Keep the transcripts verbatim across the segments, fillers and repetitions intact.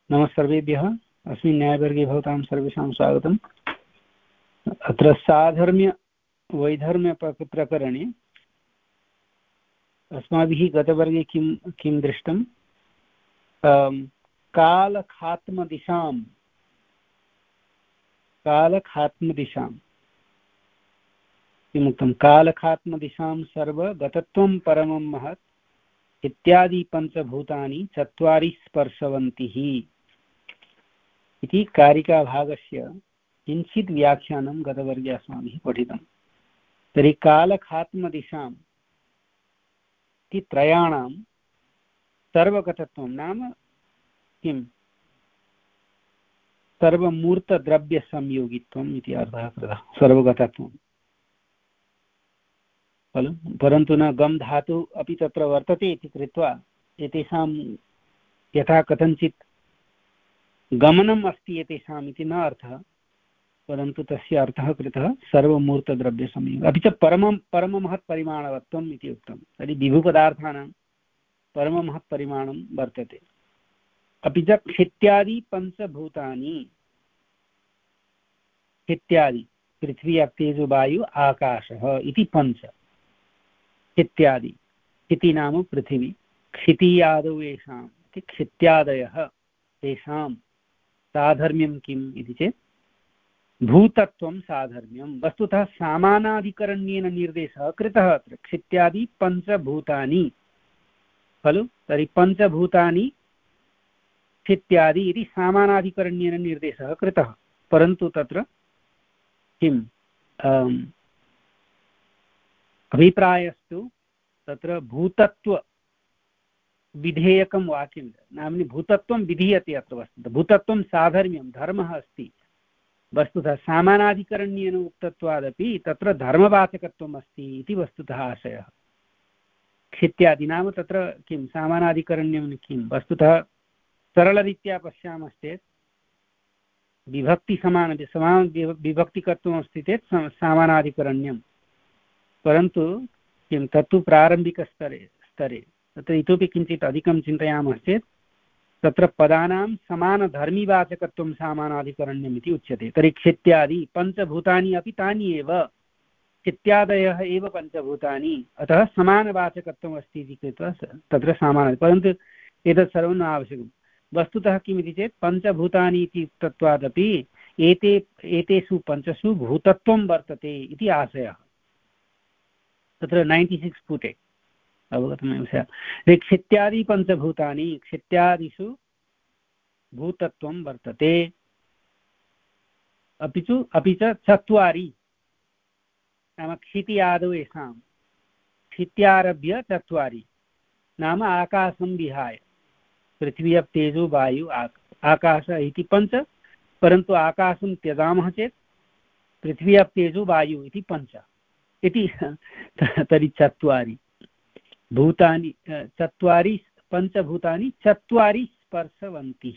नमः सर्वेभ्यः। अस्मिन् न्यायवर्गे भवतां सर्वेषां स्वागतम्। अत्र साधर्म्य वैधर्म्यप्रकरणे अस्माभिः गतवर्गे किं किं दृष्टं, कालखात्मदिशां कालखात्मदिशां किमुक्तं, कालखात्मदिशां सर्वगतत्वं परमं महत् इत्यादि पञ्चभूतानि चत्वारि स्पर्शवन्तिः इति कारिकाभागस्य किञ्चित् व्याख्यानं गतवर्गे अस्माभिः पठितं। तर्हि कालखात्मदिशां इति त्रयाणां सर्वगतत्वं नाम किं, सर्वमूर्तद्रव्यसंयोगित्वम् इति अर्थः कृतः, सर्वगतत्वं खलु। परन्तु न गम् धातु अपि तत्र वर्तते इति कृत्वा एतेषां यथा कथञ्चित् गमनम् अस्ति एतेषाम् इति न अर्थः, परन्तु तस्य अर्थः कृतः सर्वमूर्तद्रव्यसंयोगः। अपि च परमं परममहत्परिमाणवत्वम् इति उक्तं। तर्हि विभुपदार्थानां परममहत्परिमाणं वर्तते। अपि च क्षित्यादि पञ्चभूतानि, क्षित्यादि पृथ्वी अप्तेजो वायु आकाशः इति पञ्च, क्षित्यादि, क्षिति नाम पृथिवी, क्षितीयादौ येषाम् इति क्षित्यादयः तेषां साधर्म्यं किम् इति चेत् भूतत्वं साधर्म्यं। वस्तुतः सामानाधिकरण्येन निर्देशः कृतः अत्र, क्षित्यादि पञ्चभूतानि खलु। तर्हि पञ्चभूतानि क्षित्यादि इति सामानाधिकरण्येन निर्देशः कृतः, परन्तु तत्र किम् अभिप्रायस्तु तत्र भूतत्व विधेयकं वाक्यं, नाम्नि भूतत्वं विधीयते अत्र। वस्तुतः भूतत्वं साधर्म्यं धर्मः अस्ति। वस्तुतः सामानाधिकरण्येन उक्तत्वादपि तत्र धर्मवाचकत्वम् अस्ति इति वस्तुतः आशयः। क्षित्यादि नाम तत्र किं सामानाधिकरण्यं किं, वस्तुतः सरलरीत्या पश्यामश्चेत् विभक्तिसमान समान विभक्तिकत्वमस्ति चेत् सामानाधिकरण्यं, परन्तु किं तत्तु प्रारम्भिकस्तरे स्तरे तत्र इतोपि किञ्चित् अधिकं चिन्तयामश्चेत् तत्र पदानां समानधर्मिवाचकत्वं सामानाधिकरण्यम् इति उच्यते। तर्हि क्षित्यादि पञ्चभूतानि अपि तानि एव, क्षित्यादयः एव पञ्चभूतानि, अतः समानवाचकत्वम् अस्ति इति कृत्वा तत्र सामान्य, परन्तु एतत् सर्वं न आवश्यकं। वस्तुतः किमिति चेत् पञ्चभूतानि इति उक्तत्वादपि एते एतेषु पञ्चसु भूतत्वं वर्तते इति आशयः। तत्र नैन्टि सिक्स् पुटे अवगतमेव स्यात्। क्षित्यादि पञ्चभूतानि, क्षित्यादिषु भूतत्वं वर्तते। अपि च अपि च चत्वारि नाम क्षिति आदौ येषां, क्षित्यारभ्य चत्वारि नाम आकाशं विहाय, पृथ्वी अप् तेजो वायु आकाश इति पञ्च, परन्तु आकाशं त्यजामः चेत् पृथ्वी अप् तेजो वायु इति पञ्च इति। तर्हि चत्वारि भूतानि, चत्वारि पञ्चभूतानि चत्वारि स्पर्शवन्तिः।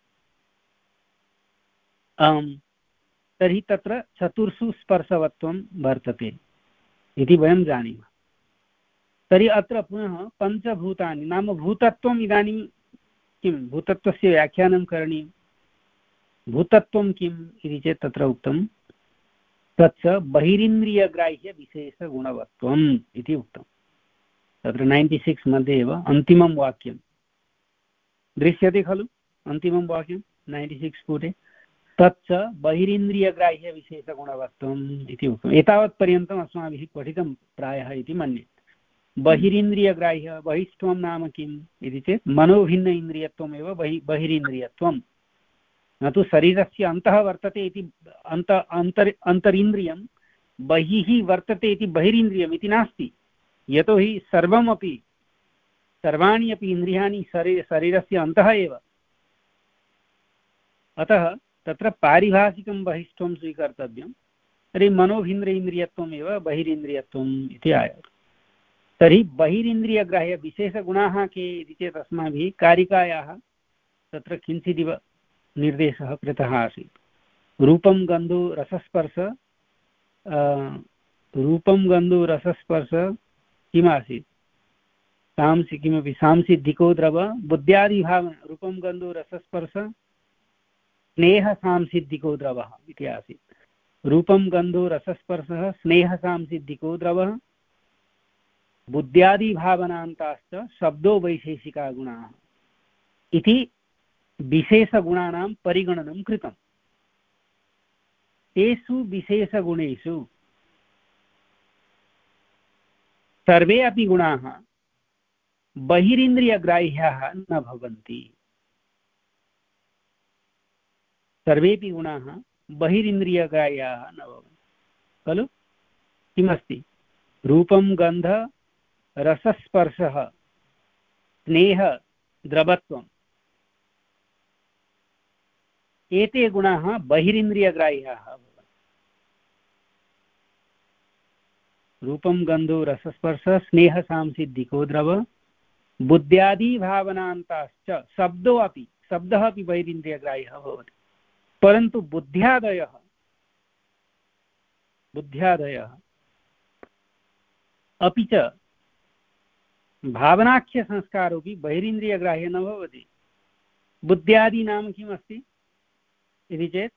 तर्हि तत्र चतुर्षु स्पर्शवत्वं वर्तते इति वयं जानीमः। तर्हि अत्र पुनः पञ्चभूतानि नाम भूतत्वम्, इदानीं किं भूतत्वस्य व्याख्यानं करणीयं। भूतत्वं किम् इति चेत् तत्र उक्तं तच्च बहिरिन्द्रियग्राह्यविशेषगुणवत्वम् इति उक्तं। तत्र नैन्टि सिक्स् मध्ये एव अन्तिमं वाक्यं दृश्यते खलु, अन्तिमं वाक्यं नैन्टि सिक्स् पुटे, तच्च बहिरिन्द्रियग्राह्यविशेषगुणवत्वम् इति उक्तम्। एतावत्पर्यन्तम् अस्माभिः पठितं प्रायः इति मन्ये। बहिरिन्द्रियग्राह्य, बहिष्त्वं नाम किम् इति चेत् मनोभिन्न इन्द्रियत्वमेव बहि बहिरिन्द्रियत्वं, न तु शरीरस्य अन्तः वर्तते इति अन्त अन्तर् अन्तरिन्द्रियं बहिः वर्तते इति बहिरिन्द्रियम् इति नास्ति। यतोहि सर्वमपि सर्वाणि अपि इन्द्रियाणि शरीर शरीरस्य अन्तः एव, अतः तत्र पारिभाषिकं बहिष्त्वं स्वीकर्तव्यं। तर्हि मनोभिन्द्रियत्वमेव बहिरिन्द्रियत्वम् इति आयाति। तर्हि बहिरिन्द्रियग्राह्य विशेषगुणाः के इति चेत् अस्माभिः कारिकायाः तत्र किञ्चिदिव निर्देशः कृतः आसीत्। रूपं गन्धो रसस्पर्श, रूपं गन्धो रसस्पर्श किमासीत्, सांसि किमपि सांसिद्धिको द्रव बुद्ध्यादिभावना, रूपं गन्धो रसस्पर्श स्नेहसांसिद्धिको द्रवः इति आसीत्। रूपं गन्धो रसस्पर्शः स्नेहसांसिद्धिको द्रवः बुद्ध्यादिभावनान्ताश्च शब्दो वैशेषिका गुणाः इति विशेषगुणानां परिगणनं कृतम्। तेषु विशेषगुणेषु सर्वे अपि गुणाः बहिरिन्द्रियग्राह्याः न भवन्ति। सर्वेपि गुणाः बहिरिन्द्रियग्राह्याः न भवन्ति खलु। किमस्ति? रूपं गन्ध रसस्पर्शः स्नेह द्रवत्वम्, एते गुणाः बहिरिन्द्रियग्राह्याः भवन्ति। रूपं गन्धो रसस्पर्श स्नेहसांसिद्धिको द्रव बुद्ध्यादिभावनान्ताश्च शब्दो अपि शब्दः अपि बहिरिन्द्रियग्राह्यः भवति, परन्तु बुद्ध्यादयः बुद्ध्यादयः अपि च भावनाख्यसंस्कारोऽपि बहिरिन्द्रियग्राह्य न भवति। बुद्ध्यादि नाम किम् अस्ति इति चेत्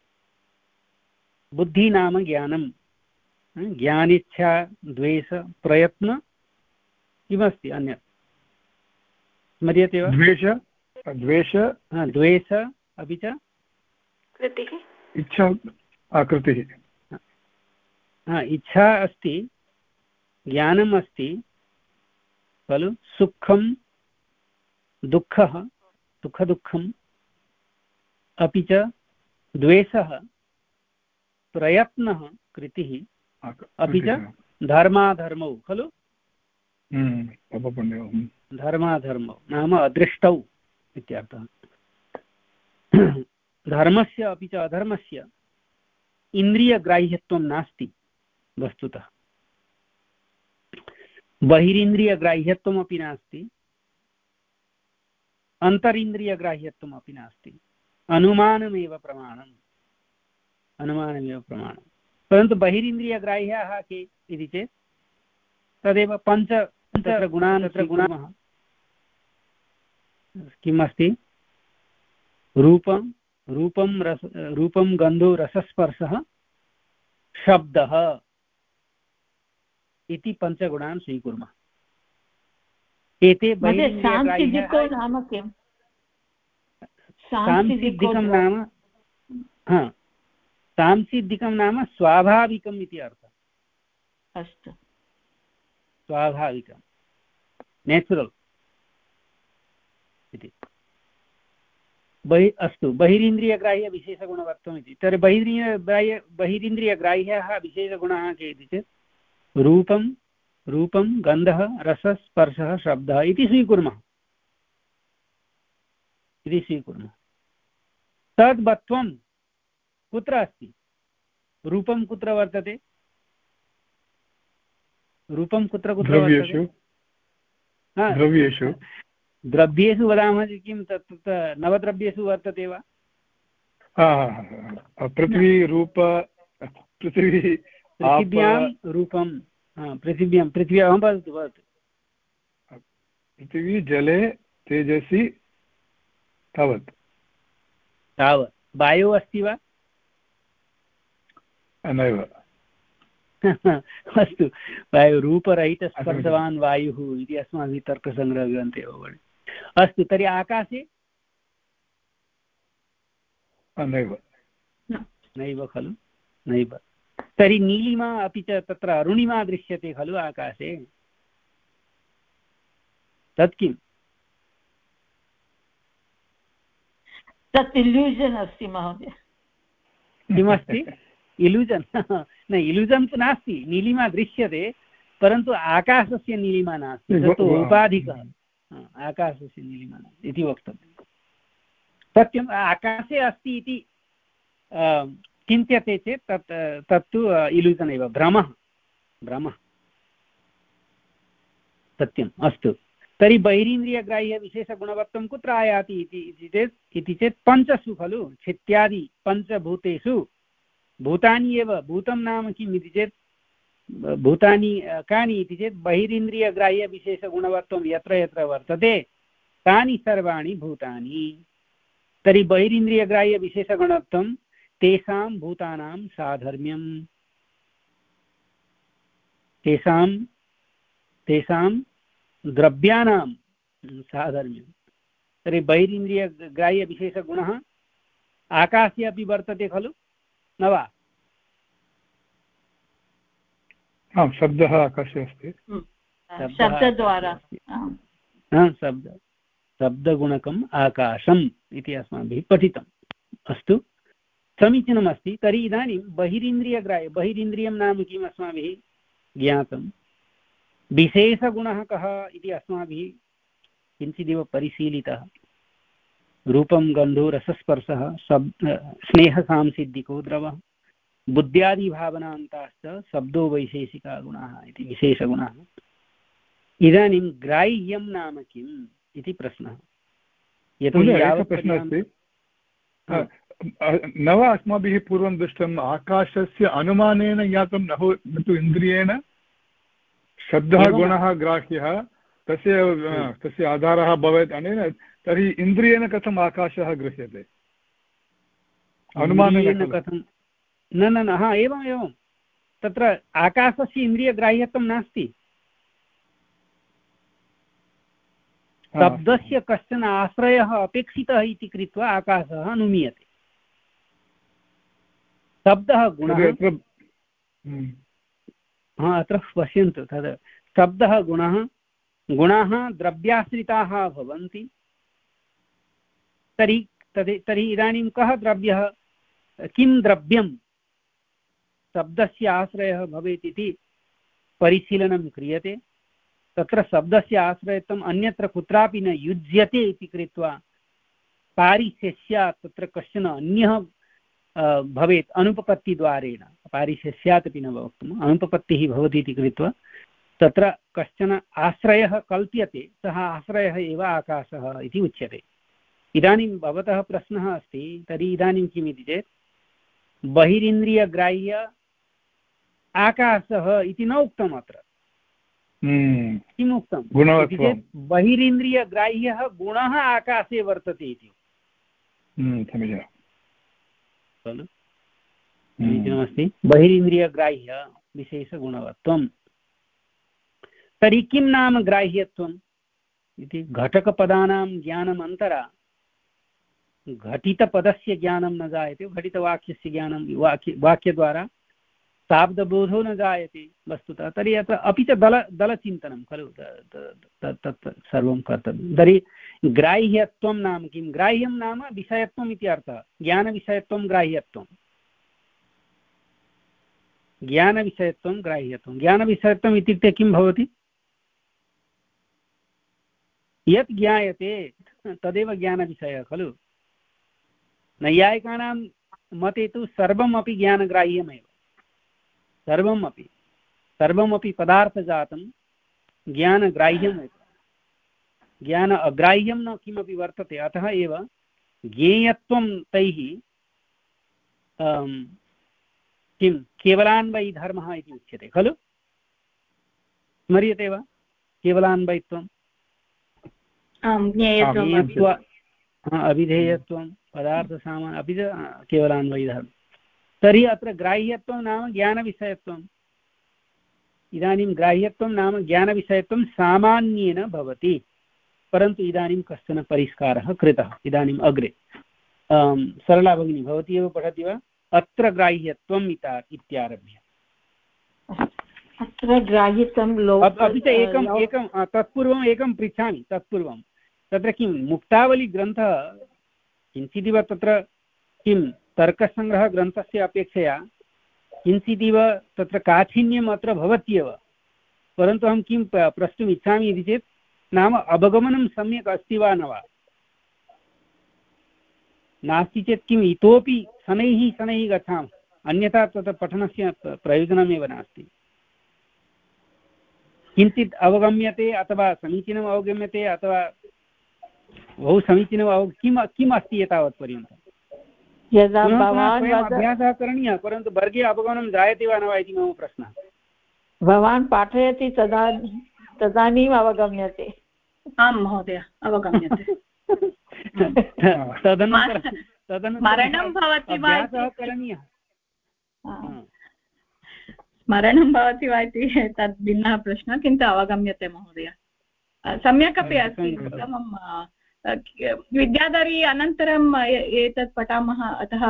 बुद्धि नाम ज्ञानं, ज्ञानिच्छा द्वेष प्रयत्न, किमस्ति अन्यत् स्मर्यते वा? द्वेष द्वेष द्वेष अपि च कृतिः इच्छा कृतिः। इच्छा अस्ति, ज्ञानम् अस्ति खलु, सुखं दुःखः सुखदुःखम्, अपि च द्वेषः प्रयत्नः कृतिः, अपि च धर्माधर्मौ खलु। धर्माधर्मौ नाम अदृष्टौ इत्यर्थः। धर्मस्य अपि च अधर्मस्य इन्द्रियग्राह्यत्वं नास्ति वस्तुतः। बहिरिन्द्रियग्राह्यत्वमपि नास्ति, अन्तरिन्द्रियग्राह्यत्वमपि नास्ति। अनुमानमेव प्रमाणम् अनुमानमेव प्रमाणं परन्तु बहिरिन्द्रियग्राह्याः के इति चेत् तदेव पञ्च तत्र गुणान् तत्र गुणाः किम् अस्ति? रूपं रूपं रस रूपं गन्धो रसस्पर्शः शब्दः इति पञ्चगुणान् स्वीकुर्मः। एते सांसिद्धिको नाम किम्? सांसिद्धिकं नाम हा सांसिद्धिकं नाम स्वाभाविकम् इति अर्थः। अस्तु, स्वाभाविकं नेचुरल् इति। बहि अस्तु, बहिरिन्द्रियग्राह्यविशेषगुणवत्वम् इति। तर्हि बहिरिन्द्रियग्राह्य बहिरिन्द्रियग्राह्याः विशेषगुणाः के इति चेत् रूपं रूपं गन्धः रसस्पर्शः शब्दः इति स्वीकुर्मः इति स्वीकुर्मः तद्वत्वं कुत्र अस्ति? रूपं कुत्र वर्तते? रूपं कुत्र कुत्र वर्तते? द्रव्येषु द्रव्येषु वदामः चेत् किं तत् नवद्रव्येषु वर्तते वा? पृथ्वी रूप पृथ्वी पृथिव्यां रूपं पृथिव्यां पृथिव्यां वदतु वदतु पृथिवी जले तेजसि तावत् तावत्। वायुः अस्ति वा? नैव। अस्तु, वायु रूपरहितस्पर्शवान् वायुः इति अस्माभिः तर्कसङ्ग्रहः ग्रन्थे एव वर्णितः। अस्तु, तर्हि आकाशे नैव नैव खलु, नैव। तर्हि नीलिमा अपि च तत्र अरुणिमा दृश्यते खलु आकाशे, तत् किम्? तत् इल्यूजन् अस्ति महोदय। किमस्ति? इल्यूजन्? न, इल्यूजन् तु नास्ति। नीलिमा दृश्यते परन्तु आकाशस्य नीलिमा नास्ति, तत्तु उपाधिकः। आकाशस्य नीलिमा नास्ति इति वक्तव्यं। सत्यम्, आकाशे अस्ति इति चिन्त्यते चेत् तत् तत्तु इल्यूजन् एव, भ्रमः भ्रमः सत्यम्। अस्तु, तर्हि बहिरीन्द्रियग्राह्यविशेषगुणवत्वं कुत्र आयाति इति चेत् इति चेत् पञ्चसु खलु, छित्यादि पञ्चभूतेषु। भूतानि एव, भूतं नाम किम् इति चेत् भूतानि कानि इति चेत् बहिरीन्द्रियग्राह्यविशेषगुणवत्वं यत्र यत्र वर्तते तानि सर्वाणि भूतानि। तर्हि बहिरिन्द्रियग्राह्यविशेषगुणत्वं तेषां भूतानां साधर्म्यम्, तेषां तेषां द्रव्याणां साधर्म्यं। तर्हि बहिरिन्द्रियग्राह्यविशेषगुणः आकाशे अपि वर्तते खलु, न वा? आं, शब्दः आकाशे अस्ति, शब्दद्वारा शब्द शब्दगुणकम् आकाशम् इति अस्माभिः पठितम्। अस्तु, समीचीनमस्ति। तर्हि इदानीं बहिरिन्द्रियग्राह्य, बहिरिन्द्रियं नाम किम् अस्माभिः ज्ञातं, विशेषगुणः कः इति अस्माभिः किञ्चिदिव परिशीलितः। रूपं गन्धो रसस्पर्शः शब्द स्नेहसांसिद्धिको द्रवः बुद्ध्यादिभावनान्ताश्च शब्दो वैशेषिका गुणाः इति विशेषगुणाः। इदानीं ग्राह्यं नाम किम् इति प्रश्नः। यतोहि यावत् प्रश्नः अस्ति, न वा अस्माभिः पूर्वं दृष्टम् आकाशस्य अनुमानेन ज्ञातं, न तु इन्द्रियेण? शब्दः गुणः ग्राह्यः, तस्य तस्य आधारः भवेत् अनेन, तर्हि इन्द्रियेण कथम् आकाशः गृह्यते? अनुमानेन कथं? न न न हा एवम् एवं, तत्र आकाशस्य इन्द्रियग्राह्यत्वं नास्ति। शब्दस्य कश्चन आश्रयः अपेक्षितः इति कृत्वा आकाशः अनुमीयते। शब्दः गुणः, हा अत्र पश्यन्तु, तद् शब्दः गुणः, गुणाः द्रव्याश्रिताः भवन्ति। तर्हि तर्हि तर्हि इदानीं कः द्रव्यः, किं द्रव्यं शब्दस्य आश्रयः भवेत् इति परिशीलनं क्रियते। तत्र शब्दस्य आश्रयत्वम् अन्यत्र कुत्रापि न युज्यते इति कृत्वा पारिशेष्यात् तत्र कश्चन अन्यः भवेत् अनुपपत्तिद्वारेण, पारिशेष्यात् अपि न वक्तुम्, अनुपपत्तिः भवति इति कृत्वा तत्र कश्चन आश्रयः कल्प्यते, सः आश्रयः एव आकाशः इति उच्यते। इदानीं भवतः प्रश्नः अस्ति, तर्हि इदानीं किम् इति चेत् बहिरिन्द्रियग्राह्य आकाशः इति न उक्तम्। अत्र किम् उक्तं इति चेत् बहिरिन्द्रियग्राह्यः गुणः आकाशे वर्तते इति खलु। समीचीनमस्ति। बहिरिन्द्रियग्राह्य विशेषगुणवत्वं। तर्हि किं नाम ग्राह्यत्वम् इति? घटकपदानां ज्ञानमन्तरा घटितपदस्य ज्ञानं न जायते, घटितवाक्यस्य ज्ञानं वाक्य वाक्यद्वारा शाब्दबोधो न जायते वस्तुतः। तर्हि अत्र अपि च दल दलचिन्तनं खलु, तत् सर्वं कर्तव्यं। तर्हि ग्राह्यत्वं नाम किं? ग्राह्यं नाम विषयत्वम् इति अर्थः। ज्ञानविषयत्वं ग्राह्यत्वं, ज्ञानविषयत्वं ग्राह्यत्वं। ज्ञानविषयत्वम् इत्युक्ते किं भवति? यत् ज्ञायते तदेव ज्ञानविषयः खलु। नैयायिकानां मते तु सर्वमपि ज्ञानग्राह्यमेव, सर्वमपि सर्वमपि पदार्थजातं ज्ञानग्राह्यमेव। ज्ञान अग्राह्यं न किमपि वर्तते। अतः एव ज्ञेयत्वं तैः किं केवलान्वयिधर्मः इति उच्यते खलु। स्मर्यते वा केवलान्वयित्वम्? अभिधेयत्वं पदार्थसामान्य अपि च केवलान्वयिधर्मः। तर्हि अत्र ग्राह्यत्वं नाम ज्ञानविषयत्वम्। इदानीं ग्राह्यत्वं नाम ज्ञानविषयत्वं सामान्येन भवति, परन्तु इदानीं कश्चन परिष्कारः कृतः। इदानीम् अग्रे सरला भगिनी भवती एव पठति वा? अत्र ग्राह्यत्वम् इत्यारभ्य। अत्र ग्राह्यत्वं अपि च एकम् एकं तत्पूर्वम् एकं पृच्छामि। तत्पूर्वं तत्र किं मुक्तावलीग्रन्थः किञ्चिदिव तत्र किं तर्कसङ्ग्रहग्रन्थस्य अपेक्षया किञ्चिदिव तत्र काठिन्यम् अत्र भवत्येव। परन्तु अहं किं प्रष्टुम् इच्छामि इति चेत् नाम अवगमनं सम्यक् अस्ति वा न वा? नास्ति चेत् किम् इतोपि शनैः शनैः गच्छामः, अन्यथा तत्र पठनस्य प्रयोजनमेव नास्ति। किञ्चित् अवगम्यते अथवा समीचीनम् अवगम्यते अथवा बहु समीचीनम् अव किम् किम् अस्ति एतावत्पर्यन्तम्? यदा भवान् अभ्यासः करणीयः, परन्तु वर्गे अवगमनं जायते वा न वा इति मम प्रश्नः। भवान् पाठयति तदा तदानीम् अवगम्यते। आं महोदय अवगम्यते। स्मरणं भवति वा करणीयः स्मरणं भवति वा इति तद् भिन्नः प्रश्नः, किन्तु अवगम्यते महोदय। सम्यक् अपि अस्ति, उत्तमं। विद्याधरी अनन्तरम् एतत् पठामः, अतः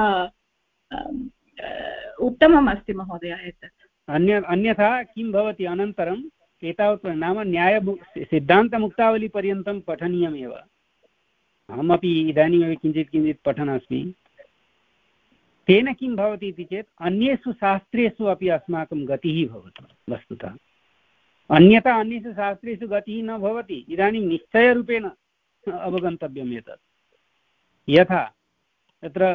उत्तमम् अस्ति महोदय एतत्। अन्य अन्यथा किं भवति अनन्तरम् एतावत् नाम न्याय सिद्धान्तमुक्तावलीपर्यन्तं पठनीयमेव। अहमपि इदानीमेव किञ्चित् किञ्चित् पठन् अस्मि। तेन किं भवति इति चेत् अन्येषु शास्त्रेषु अपि अस्माकं गतिः भवति वस्तुतः। अन्यथा अन्येषु शास्त्रेषु गतिः न भवति। इदानीं निश्चयरूपेण अवगन्तव्यम् एतत्। यथा तत्र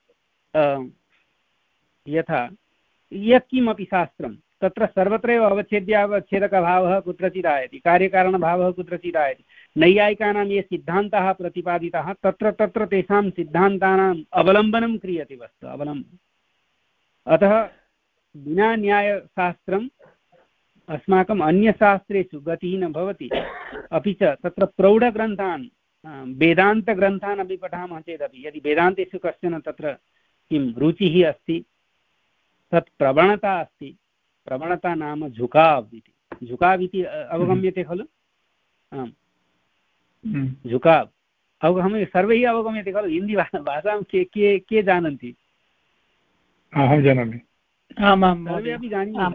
यथा यत्किमपि शास्त्रं तत्र सर्वत्रैव अवच्छेद्यावच्छेदकभावः कुत्रचित् आयति, कार्यकारणभावः कुत्रचित् आयति। नैयायिकानां ये सिद्धान्ताः प्रतिपादिताः तत्र तत्र तेषां सिद्धान्तानाम् अवलम्बनं क्रियते वस्तु अवलम्बनम्। अतः विना न्यायशास्त्रम् अस्माकम् अन्यशास्त्रेषु गतिः न भवति। अपि च तत्र प्रौढग्रन्थान् वेदान्तग्रन्थान् अपि पठामः चेदपि यदि वेदान्तेषु कश्चन तत्र किं रुचिः अस्ति, तत् प्रवणता अस्ति। प्रवणता नाम झुकाव् इति। झुकाव् इति अवगम्यते खलु? आम्, झुकाव् अवगम्य सर्वैः अवगम्यते खलु? हिन्दी भाषां के के के जानन्ति? अहं जानामि। सर्वे अपि जानीमः।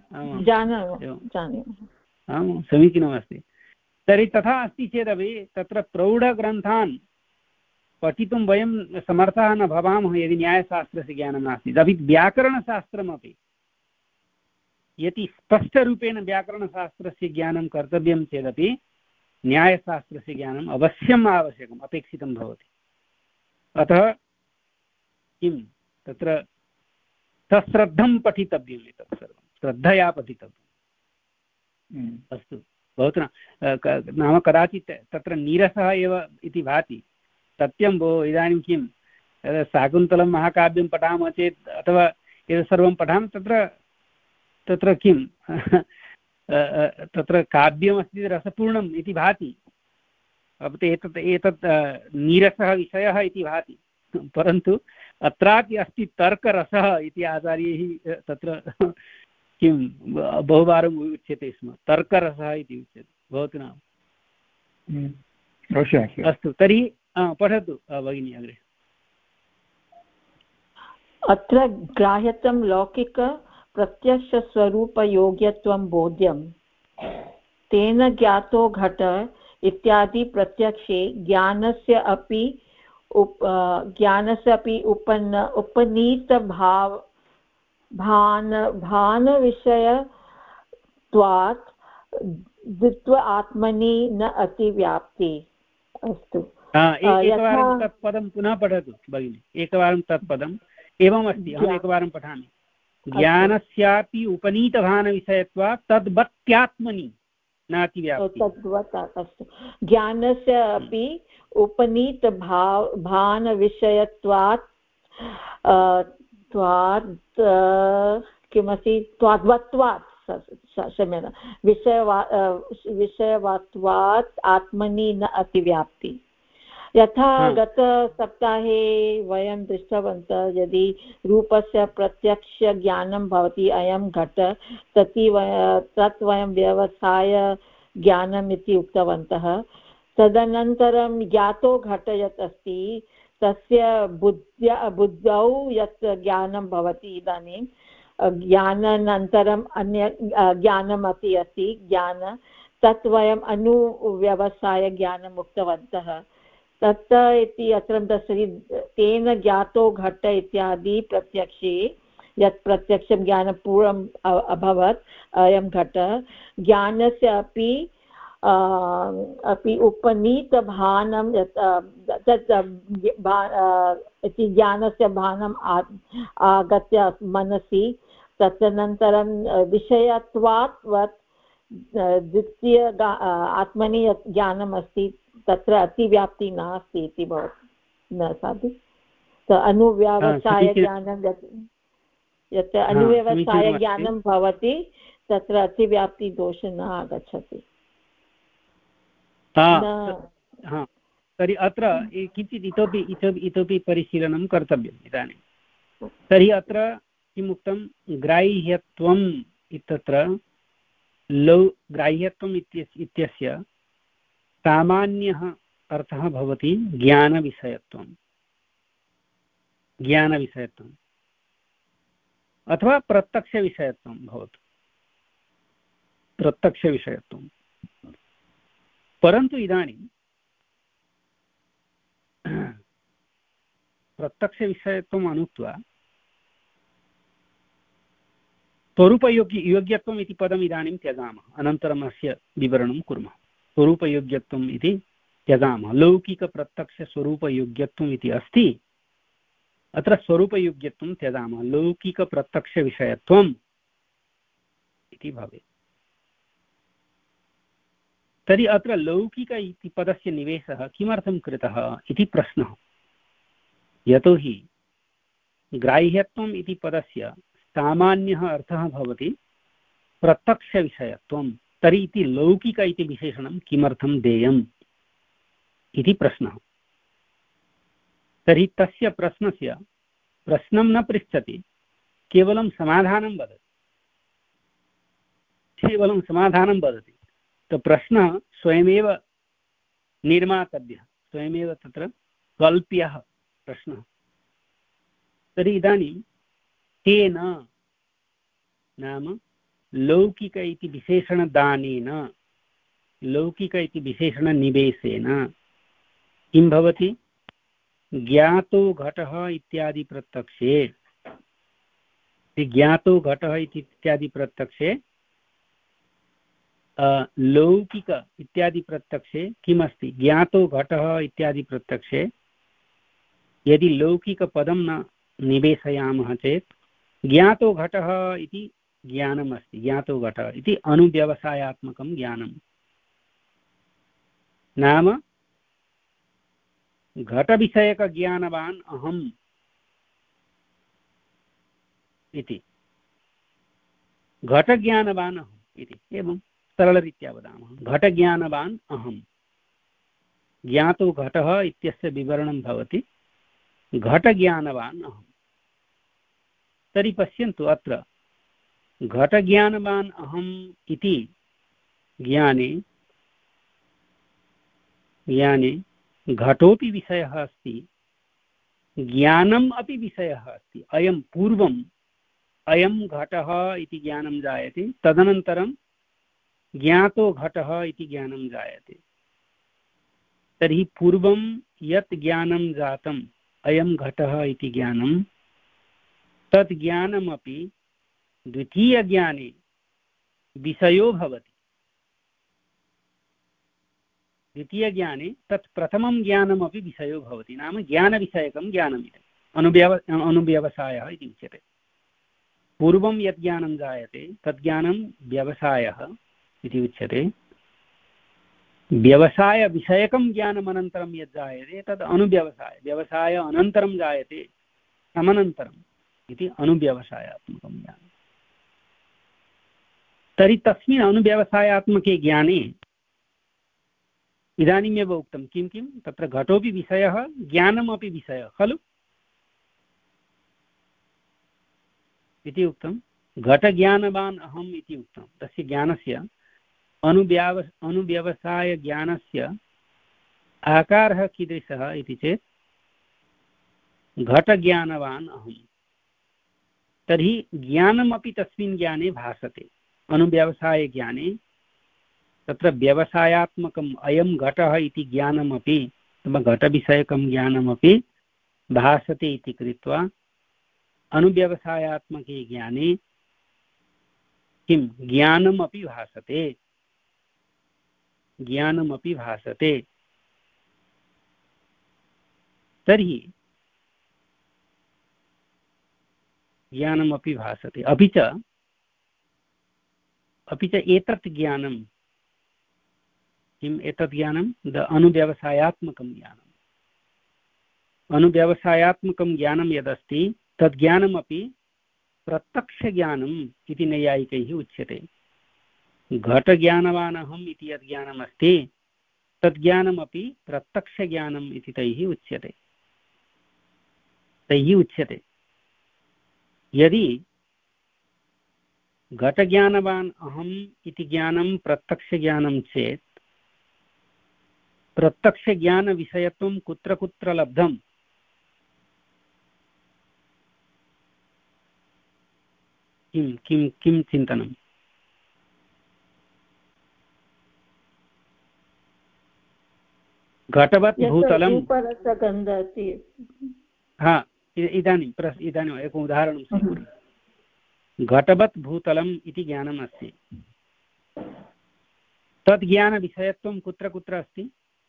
आम्, समीचीनमस्ति। तर्हि तथा अस्ति चेदपि तत्र प्रौढग्रन्थान् पठितुं वयं समर्थाः न भवामः यदि न्यायशास्त्रस्य ज्ञानं नास्ति। अपि व्याकरणशास्त्रमपि यदि स्पष्टरूपेण व्याकरणशास्त्रस्य ज्ञानं कर्तव्यं चेदपि न्यायशास्त्रस्य ज्ञानम् अवश्यम् आवश्यकम्, अपेक्षितं भवति। अतः किं तत्र सश्रद्धं पठितव्यम्, एतत् सर्वं श्रद्धया पठितव्यम्। अस्तु, भवतु नाम कदाचित् तत्र नीरसः एव इति भाति। सत्यं भो, इदानीं किं शाकुन्तलं महाकाव्यं पठामः चेत् अथवा एतत् सर्वं पठामः तत्र तत्र किं तत्र काव्यमस्ति रसपूर्णम् इति भाति। एतत् एतत् नीरसः विषयः इति भाति, परन्तु अत्रापि अस्ति तर्करसः इति आचार्यैः तत्र किं बहुवारम् उच्यते स्म। तर्करसः इति उच्यते। भवतु नाम अस्तु, तर्हि पठतु भगिनी अग्रे। अत्र ग्राह्यत्वं लौकिक प्रत्यक्षस्वरूपयोग्यत्वं बोध्यं तेन ज्ञातो घट इत्यादि प्रत्यक्षे ज्ञानस्य अपि उप ज्ञानस्य अपि उपन्न उपनीतभाव भान भानविषयत्वात् द्वित्व आत्मनि न अतिव्याप्ति। अस्तु, एकवारं तत्पदं पुनः पठतु भगिनि। एकवारं तत्पदम् एवमस्ति, अहम् एकवारं पठामि। ज्ञानस्यापि उपनीतभानविषयत्वात् तद्वत्यात्मनि नातिव्याप्ति। तद्वत् अस्तु, ज्ञानस्य अपि उपनीतभाव भानविषयत्वात् त्वात् किमस्ति त्वाद्वत्वात् क्षम्यतां विषयवा विषयवत्वात् आत्मनि न अतिव्याप्ति। यथा गतसप्ताहे वयं दृष्टवन्तः, यदि रूपस्य प्रत्यक्षज्ञानं भवति अयं घट तति तत् वयं व्यवसाय ज्ञानम् इति उक्तवन्तः। तदनन्तरं ज्ञातो घट यत् अस्ति तस्य बुद्ध्या बुद्धौ यत् ज्ञानं भवति, इदानीं ज्ञानानन्तरम् अन्य ज्ञानमपि अस्ति ज्ञान, तत् वयम् अनुव्यवसायज्ञानम् उक्तवन्तः। तत् इति अत्र दर्शति तेन ज्ञातो घट इत्यादि प्रत्यक्षे यत् प्रत्यक्षं ज्ञानं पूर्वम् अभवत् अयं घट ज्ञानस्य अपि अपि उपनीतभानं यत् तत् इति ज्ञानस्य भानम् आगत्य मनसि, तदनन्तरं विषयत्वात् वत् द्वितीय आत्मनि यत् ज्ञानम् अस्ति तत्र अतिव्याप्ति नास्ति इति भवति, न साधु। अनुव्यवसायज्ञानं यत् यत् अनुव्यवसायज्ञानं भवति तत्र अतिव्याप्तिदोषः न आगच्छति। हा तर्हि अत्र किञ्चित् इतोपि इतोपि इतोपि परिशीलनं कर्तव्यम् इदानीं। तर्हि अत्र किम् उक्तं, ग्राह्यत्वम् इत्यत्र लौ ग्राह्यत्वम् इत्यस्य सामान्यः अर्थः भवति ज्ञानविषयत्वं, ज्ञानविषयत्वम् अथवा प्रत्यक्षविषयत्वं भवतु, प्रत्यक्षविषयत्वं। परन्तु इदानीं प्रत्यक्षविषयत्वम् अनुक्त्वा स्वरूपयोग्य योग्यत्वम् इति पदम् इदानीं त्यजामः, अनन्तरम् अस्य विवरणं कुर्मः। स्वरूपयोग्यत्वम् इति त्यजामः, लौकिकप्रत्यक्षस्वरूपयोग्यत्वम् इति अस्ति, अत्र स्वरूपयोग्यत्वं त्यजामः, लौकिकप्रत्यक्षविषयत्वम् इति भवेत्। तर्हि अत्र लौकिक इति पदस्य निवेशः किमर्थं कृतः इति प्रश्नः। यतोहि ग्राह्यत्वम् इति पदस्य सामान्यः अर्थः भवति प्रत्यक्षविषयत्वं, तर्हि इति लौकिक इति विशेषणं किमर्थं देयम् इति प्रश्नः। तर्हि तस्य प्रश्नस्य प्रश्नं न पृच्छति, केवलं समाधानं वदति, केवलं समाधानं वदति। तो प्रश्नः स्वयमेव निर्मातव्यः, स्वयमेव तत्र कल्प्यः प्रश्नः। तर्हि इदानीं तेन नाम लौकिक इति विशेषणदानेन, लौकिक इति विशेषणनिवेशेन किं भवति, ज्ञातो घटः इत्यादि प्रत्यक्षे, ज्ञातो घटः इत्यादि प्रत्यक्षे लौकिक इत्यादि प्रत्यक्षे किमस्ति, ज्ञातो घटः इत्यादि प्रत्यक्षे यदि लौकिकपदं न निवेशयामः चेत् ज्ञातो घटः इति ज्ञानम् अस्ति, ज्ञातो घटः इति अनुव्यवसायात्मकं ज्ञानं, नाम घटविषयकज्ञानवान् अहम् इति, घटज्ञानवान् अहम् इति, एवं सरलरीत्या वदामः, घटज्ञानवान् अहम्। ज्ञातो घटः इत्यस्य विवरणं भवति घटज्ञानवान् अहम्। तर्हि पश्यन्तु, अत्र घटज्ञानवान् अहम् इति ज्ञाने ज्ञाने घटोपि विषयः अस्ति, ज्ञानम् अपि विषयः अस्ति। अयं पूर्वम् अयं घटः इति ज्ञानं जायते, तदनन्तरं ज्ञातो घटः इति ज्ञानं जायते। तर्हि पूर्वं यत् ज्ञानं जातम् अयं घटः इति ज्ञानं, तत् ज्ञानमपि द्वितीयज्ञाने विषयो भवति। द्वितीयज्ञाने तत् प्रथमं ज्ञानमपि विषयो भवति, नाम ज्ञानविषयकं ज्ञानमिति अनुव्यव अनुव्यवसायः इति उच्यते। पूर्वं यत् ज्ञानं जायते तद् ज्ञानं व्यवसायः इति उच्यते, व्यवसायविषयकं ज्ञानम् अनन्तरं यत् जायते तद् अनुव्यवसाय, व्यवसाय अनन्तरं जायते समनन्तरम् इति अनुव्यवसायात्मकं ज्ञानं। तर्हि तस्मिन् अनुव्यवसायात्मके ज्ञाने इदानीमेव उक्तं किं किं, तत्र घटोपि विषयः ज्ञानमपि विषयः खलु इति उक्तं। घटज्ञानवान् अहम् इति उक्तं, तस्य ज्ञानस्य अनुव्याव अनुव्यवसायज्ञानस्य आकारः कीदृशः इति चेत् घटज्ञानवान् अहम्। तर्हि ज्ञानमपि तस्मिन् ज्ञाने भासते, अनुव्यवसायज्ञाने तत्र व्यवसायात्मकम् अयं घटः इति ज्ञानमपि, घटविषयकं ज्ञानमपि भासते इति कृत्वा अनुव्यवसायात्मके ज्ञाने किं ज्ञानमपि भासते, ज्ञानमपि भासते। तर्हि ज्ञानमपि भासते, अपि च अपि च एतत् ज्ञानं किम्, एतत् ज्ञानं द अनुव्यवसायात्मकं ज्ञानम्, अनुव्यवसायात्मकं ज्ञानं यदस्ति तद् ज्ञानमपि प्रत्यक्षज्ञानम् इति नैयायिकैः उच्यते। घटज्ञानवान् अहम् इति यद् ज्ञानमस्ति तद्ज्ञानमपि प्रत्यक्षज्ञानम् इति तैः उच्यते तैः उच्यते यदि घटज्ञानवान् अहम् इति ज्ञानं प्रत्यक्षज्ञानं चेत् प्रत्यक्षज्ञानविषयत्वं कुत्र कुत्र लब्धम्? किं किं किं चिन्तनम्? घटवत् भूतलम् हा इदानीं इदानीम् एकम् उदाहरणं स्वीकुर्मः। घटवत् भूतलम् इति ज्ञानम् अस्ति। तद् ज्ञानविषयत्वं कुत्र कुत्र अस्ति?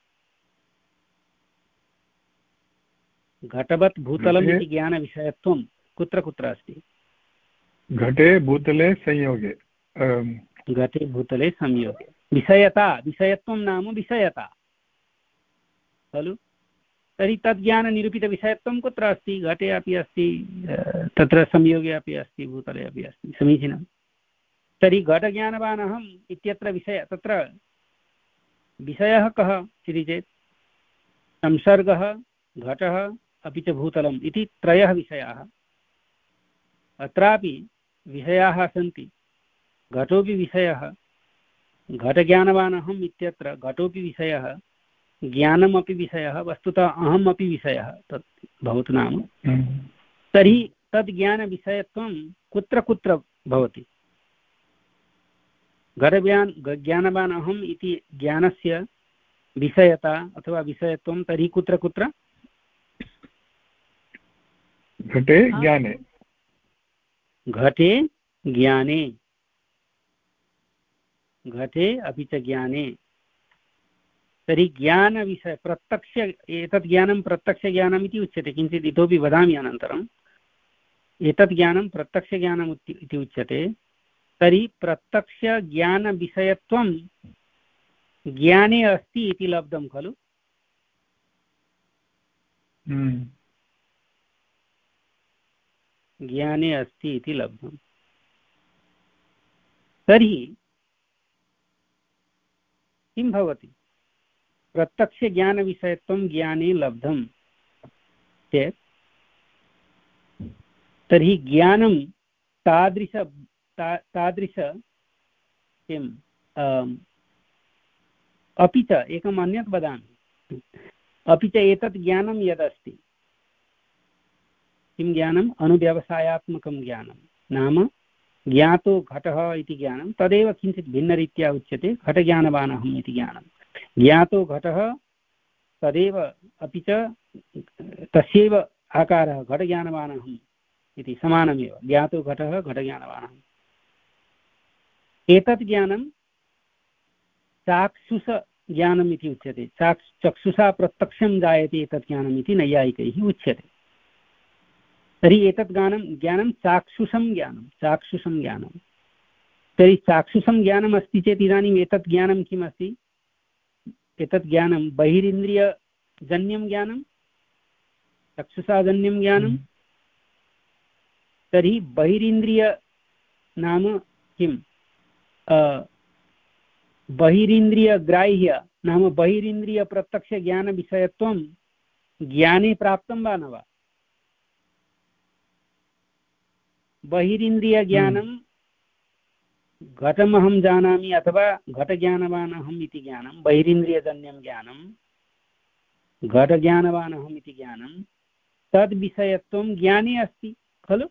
घटवत् भूतलम् इति ज्ञानविषयत्वं कुत्र कुत्र अस्ति? घटे भूतले संयोगे घटे भूतले संयोगे विषयता विषयत्वं नाम विषयता खलु। तर्हि तद्ज्ञाननिरूपितविषयत्वं कुत्र अस्ति? घटे अपि अस्ति, तत्र संयोगे अपि अस्ति, भूतले अपि अस्ति। समीचीनं। तर्हि घटज्ञानवान् अहम् इत्यत्र विषय तत्र विषयः कः इति चेत् संसर्गः घटः अपि च भूतलम् इति त्रयः विषयाः। अत्रापि विषयाः सन्ति। घटोपि विषयः, घटज्ञानवान् अहम् इत्यत्र घटोपि विषयः, ज्ञानमपि विषयः, वस्तुतः अहम् अपि विषयः तत् भवतु नाम। तर्हि तद् ज्ञानविषयत्वं कुत्र कुत्र भवति? घटज्ञान ज्ञानवान् अहम् इति ज्ञानस्य विषयता अथवा विषयत्वं तर्हि कुत्र कुत्र? घटे ज्ञाने घटे ज्ञाने घटे अपि च ज्ञाने। तर्हि ज्ञानविषय प्रत्यक्ष एतत् ज्ञानं प्रत्यक्षज्ञानम् इति उच्यते। किञ्चित् इतोपि वदामि अनन्तरम्। एतत् ज्ञानं प्रत्यक्षज्ञानम् इति उच्यते। तर्हि प्रत्यक्षज्ञानविषयत्वं ज्ञाने अस्ति इति लब्धं खलु। ज्ञाने अस्ति इति लब्धम्। तर्हि किं भवति? प्रत्यक्षज्ञानविषयत्वं ज्ञाने लब्धं चेत् तर्हि ज्ञानं तादृश ता, तादृश किम् अपि च एकम् अन्यत् वदामि। अपि च एतत् ज्ञानं यदस्ति किं ज्ञानम्? अनुव्यवसायात्मकं ज्ञानं नाम ज्ञातो घटः इति ज्ञानं तदेव किञ्चित् भिन्नरीत्या उच्यते घटज्ञानवान् अहम् इति ज्ञानं। ज्ञातो घटः तदेव अपि च तस्यैव आकारः घटज्ञानवान् अहम् इति समानमेव। ज्ञातो घटः घटज्ञानवान् अहम्। एतत् ज्ञानं चाक्षुषज्ञानम् इति उच्यते। चाक् चक्षुषा प्रत्यक्षं जायते एतत् ज्ञानम् इति नैयायिकैः उच्यते। तर्हि एतत् ज्ञानं ज्ञानं चाक्षुषं ज्ञानं चाक्षुषं ज्ञानं। तर्हि चाक्षुषं ज्ञानम् अस्ति चेत् इदानीम् एतत् ज्ञानं किम् अस्ति? एतत् ज्ञानं बहिरिन्द्रियजन्यं ज्ञानं, चक्षुषाजन्यं ज्ञानं। तर्हि बहिरिन्द्रिय नाम किं? बहिरिन्द्रियग्राह्य नाम बहिरिन्द्रियप्रत्यक्षज्ञानविषयत्वं ज्ञाने प्राप्तं वा न वा? बहिरिन्द्रियज्ञानं घटमहं जानामि अथवा घटज्ञानवान् अहम् इति ज्ञानं बहिरिन्द्रियजन्यं ज्ञानं घटज्ञानवान् अहम् इति ज्ञानं तद्विषयत्वं ज्ञाने अस्ति खलु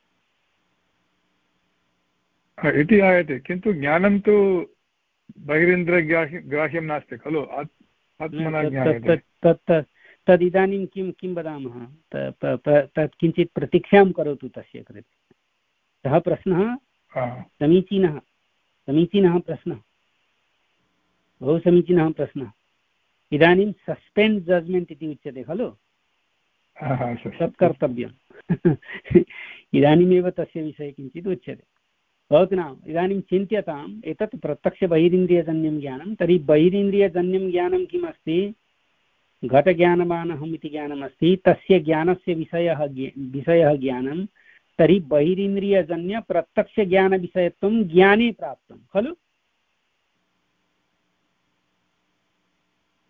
इति आयते। किन्तु ज्ञानं तु बहिरिन्द्रियग्राह्यं नास्ति खलु, आत्मना ज्ञायते। तदिदानीं किं किं वदामः? तत् किञ्चित् प्रतीक्षां करोतु तस्य कृते। सः प्रश्नः समीचीनः समीचीनः प्रश्नः बहु समीचीनः प्रश्नः। इदानीं सस्पेन्स् जज्मेण्ट् इति उच्यते खलु, तत् कर्तव्यम्। इदानीमेव तस्य विषये किञ्चित् उच्यते। भवतु नाम इदानीं चिन्त्यताम् एतत् प्रत्यक्षबहिरिन्द्रियजन्यं ज्ञानं। तर्हि बहिरिन्द्रियजन्यं ज्ञानं किम् अस्ति? घटज्ञानवान् अहम् इति ज्ञानमस्ति। तस्य ज्ञानस्य विषयः विषयः ज्ञानं। तर्हि बहिरिन्द्रियजन्य प्रत्यक्षज्ञानविषयत्वं ज्ञाने प्राप्तं खलु।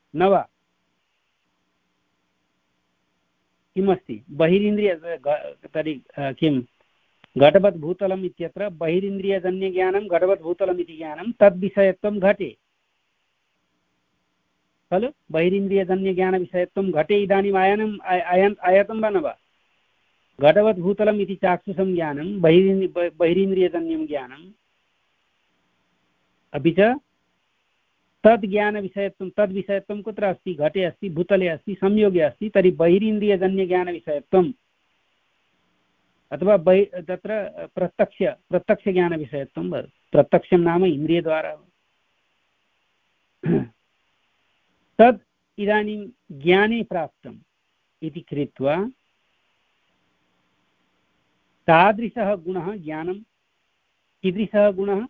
न वा? किमस्ति बहिरिन्द्रिय तर्हि किं घटवत् भूतलम् इत्यत्र बहिरिन्द्रियजन्यज्ञानं घटवत् भूतलम् इति ज्ञानं तद्विषयत्वं घटे खलु। बहिरिन्द्रियजन्यज्ञानविषयत्वं घटे इदानीम् आयनम् आयन् आयतं वा न वा? घटवत् भूतलम् इति चाक्षुषं ज्ञानं बहिरिन्द्रि बहिरिन्द्रियजन्यं ज्ञानम् अपि च तद् ज्ञानविषयत्वं तद्विषयत्वं कुत्र अस्ति? घटे अस्ति, भूतले अस्ति, संयोगे अस्ति। तर्हि बहिरिन्द्रियजन्यज्ञानविषयत्वम् अथवा बहि तत्र प्रत्यक्ष प्रत्यक्षज्ञानविषयत्वं भवति। प्रत्यक्षं नाम इन्द्रियद्वारा। तद् इदानीं ज्ञाने प्राप्तम् इति कृत्वा तादृशः गुणः ज्ञानं कीदृशः गुणः?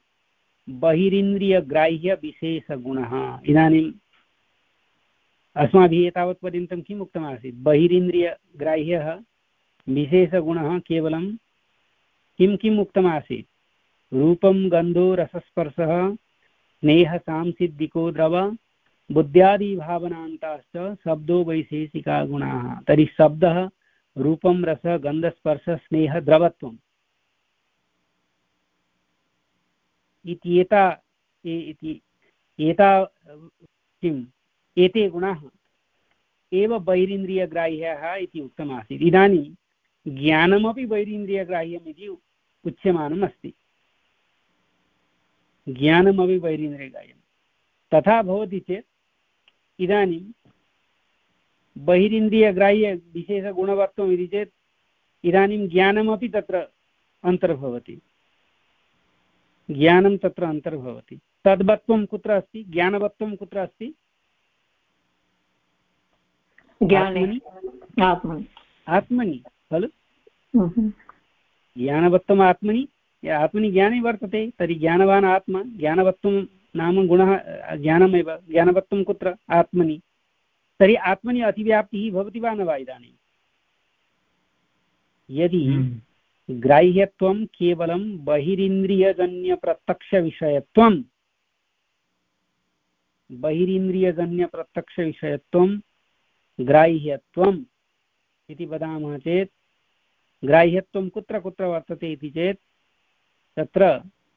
बहिरिन्द्रियग्राह्यविशेषगुणः। इदानीम् अस्माभिः एतावत्पर्यन्तं किम् उक्तमासीत्? बहिरिन्द्रियग्राह्यः विशेषगुणः केवलं किं किम् उक्तमासीत्? रूपं गन्धो रसस्पर्शः स्नेहसांसिद्धिको द्रव बुद्ध्यादिभावनान्ताश्च शब्दो वैशेषिका गुणाः। तर्हि शब्दः रूपं रस गन्धस्पर्श स्नेह द्रवत्वम् इत्येता इति एता किम् एते गुणाः एव बहिरिन्द्रियग्राह्याः इति उक्तमासीत्। इदानीं ज्ञानमपि बहिरिन्द्रियग्राह्यम् इति उच्यमानम् अस्ति। ज्ञानमपि बहिरिन्द्रियग्राह्यं तथा भवति चेत् इदानीं बहिरिन्द्रियग्राह्यविशेषगुणवत्वम् इति चेत् इदानीं ज्ञानमपि तत्र अन्तर्भवति। ज्ञानं तत्र अन्तर्भवति। तद्वत्वं कुत्र अस्ति? ज्ञानवत्वं कुत्र अस्ति? ज्ञाने आत्मनि खलु। ज्ञानवत्वम् आत्मनि आत्मनि ज्ञाने वर्तते। तर्हि ज्ञानवान् आत्मा। ज्ञानवत्वं नाम गुणः ज्ञानमेव। ज्ञानवत्वं कुत्र? आत्मनि। तर्हि आत्मनि अतिव्याप्तिः भवति वा न वा? इदानीं यदि ग्राह्यत्वं केवलं बहिरिन्द्रियजन्यप्रत्यक्षविषयत्वं बहिरिन्द्रियजन्यप्रत्यक्षविषयत्वं ग्राह्यत्वम् इति वदामः चेत् ग्राह्यत्वं कुत्र कुत्र वर्तते इति चेत् तत्र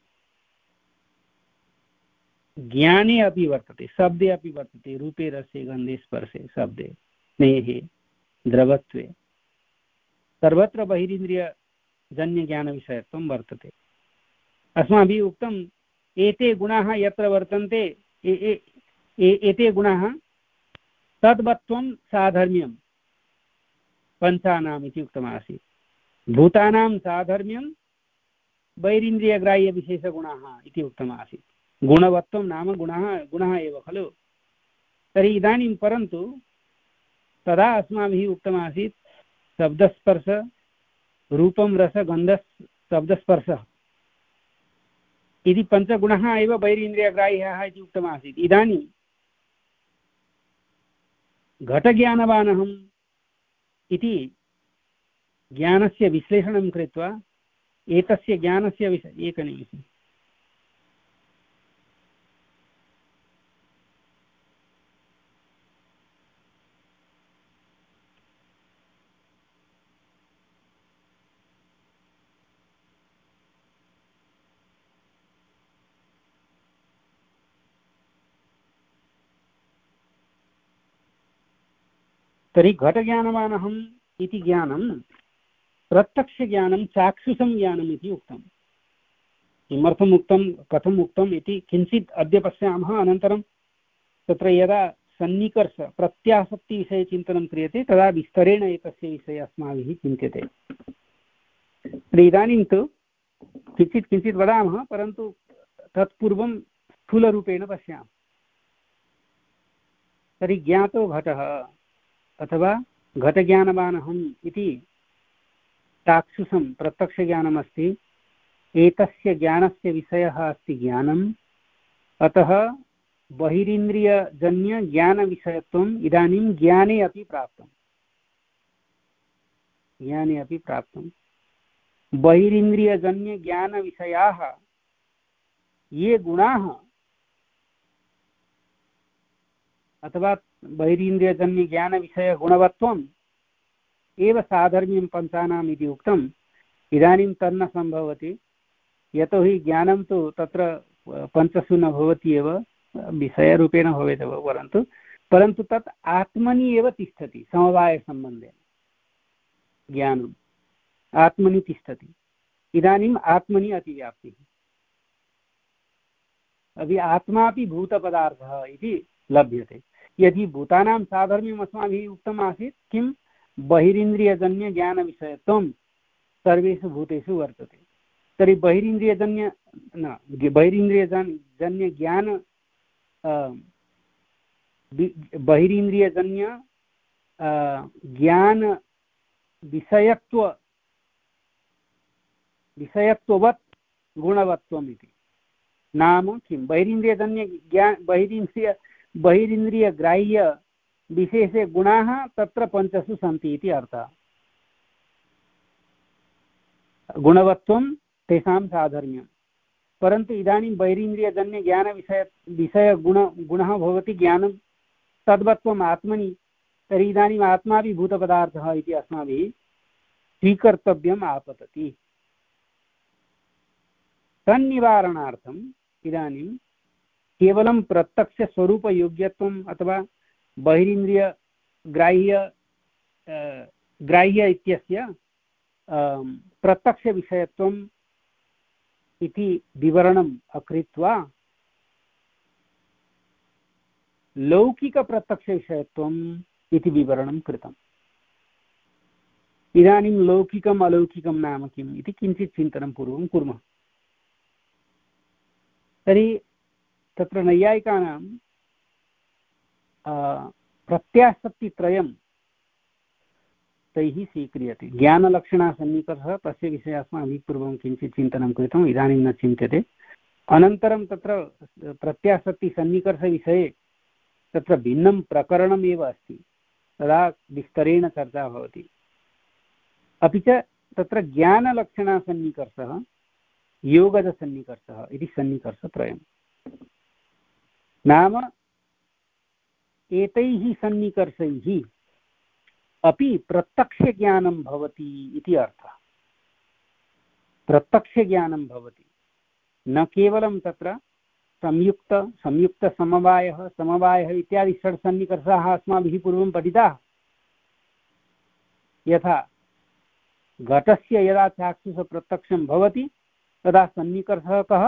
ज्ञाने अपि वर्तते, शब्दे अपि वर्तते। रूपे रसे गन्धे स्पर्शे शब्दे स्नेहे द्रवत्वे सर्वत्र बहिरिन्द्रियजन्यज्ञानविषयत्वं वर्तते। अस्माभिः उक्तम् एते गुणाः यत्र वर्तन्ते एते गुणाः तद्वत्वं साधर्म्यं पञ्चानाम् इति उक्तमासीत्। भूतानां साधर्म्यं बहिरिन्द्रियग्राह्यविशेषगुणाः इति उक्तमासीत्। गुणवत्वं नाम गुणः गुणः एव खलु। तर्हि इदानीं परन्तु तदा अस्माभिः उक्तमासीत् शब्दस्पर्श रूपं रस गन्ध शब्दस्पर्शः इति पञ्चगुणः एव बहिरिन्द्रियग्राह्याः इति उक्तमासीत्। इदानीं घटज्ञानवानहम् इति ज्ञानस्य विश्लेषणं कृत्वा एतस्य ज्ञानस्य विषये एकनिमिषम् तर्हि घटज्ञानवानहम् इति ज्ञानं प्रत्यक्षज्ञानं चाक्षुषं ज्ञानम् इति उक्तम्। किमर्थम् उक्तं कथम् उक्तम् इति किञ्चित् अद्य पश्यामः। अनन्तरं तत्र यदा सन्निकर्ष प्रत्यासक्तिविषये चिन्तनं क्रियते तदा विस्तरेण एतस्य विषये अस्माभिः चिन्त्यते। तर्हि इदानीं तु किञ्चित् किञ्चित् वदामः, परन्तु तत्पूर्वं स्थूलरूपेण पश्यामः। तर्हि ज्ञातो घटः अथवा घटज्ञानवानहम् इति चाक्षुषं प्रत्यक्षज्ञानमस्ति। एतस्य ज्ञानस्य विषयः अस्ति ज्ञानम्। अतः बहिरिन्द्रियजन्यज्ञानविषयत्वम् इदानीं ज्ञाने अपि प्राप्तम् ज्ञाने अपि प्राप्तम्। बहिरिन्द्रियजन्यज्ञानविषयाः ये गुणाः अथवा बहिरीन्द्रियजन्यज्ञानविषयगुणवत्वम् एव साधर्म्यं पञ्चानाम् इति उक्तम्। इदानीं तन्न सम्भवति, यतोहि ज्ञानं तु तत्र पञ्चसु न भवति एव, विषयरूपेण भवेदेव, परन्तु परन्तु तत् आत्मनि एव तिष्ठति। समवायसम्बन्धेन ज्ञानम् आत्मनि तिष्ठति। इदानीम् आत्मनि अतिव्याप्तिः, अभि आत्मापि भूतपदार्थः इति लभ्यते। यदि भूतानां साधर्म्यम् अस्माभिः उक्तम् आसीत्, किं बहिरिन्द्रियजन्यज्ञानविषयत्वं सर्वेषु भूतेषु वर्तते, तर्हि बहिरिन्द्रियजन्य न बहिरिन्द्रियजन्यज्ञान बहिरिन्द्रियजन्य ज्ञान विषयत्व विषयत्ववत् गुणवत्वम् इति नाम किं? बहिरिन्द्रियजन्य ज्ञान बहिरिन्द्रिय बहिरिन्द्रियग्राह्य विशेषे गुणाः तत्र पञ्चसु सन्ति इति अर्थः। गुणवत्वं तेषां साधर्म्यं, परन्तु इदानीं बहिरिन्द्रियजन्यज्ञानविषय विषयगुण गुणः भवति ज्ञानं, तद्वत्वम् आत्मनि। तर्हि इदानीम् आत्मापि भूतपदार्थः इति अस्माभिः स्वीकर्तव्यम् आपतति। तन्निवारणार्थम् इदानीं केवलं प्रत्यक्षस्वरूपयोग्यत्वम् अथवा बहिरिन्द्रियग्राह्य ग्राह्य इत्यस्य प्रत्यक्षविषयत्वम् इति विवरणम् अकृत्वा लौकिकप्रत्यक्षविषयत्वम् इति विवरणं कृतम्। इदानीं लौकिकम् अलौकिकं नाम किम् इति किञ्चित् चिन्तनं पूर्वं कुर्मः। तर्हि तत्र नैयायिकानां प्रत्यासक्तित्रयं तैः स्वीक्रियते। ज्ञानलक्षणासन्निकर्षः, तस्य विषये अस्माभिः पूर्वं किञ्चित् चिन्तनं कृतम्, इदानीं न चिन्त्यते। अनन्तरं तत्र प्रत्यासक्तिसन्निकर्षविषये तत्र भिन्नं प्रकरणम् एव अस्ति, तदा विस्तरेण चर्चा भवति। अपि च तत्र ज्ञानलक्षणासन्निकर्षः, योगजसन्निकर्षः इति सन्निकर्षत्रयम्। नाम एतैः सन्निकर्षैः अपि प्रत्यक्षज्ञानं भवति इति अर्थः। प्रत्यक्षज्ञानं भवति, न केवलं तत्र संयुक्त संयुक्तसमवायः समवायः इत्यादि षड् सन्निकर्षाः अस्माभिः पूर्वं पठिताः। यथा घटस्य यदा चाक्षुषप्रत्यक्षं भवति तदा सन्निकर्षः कः?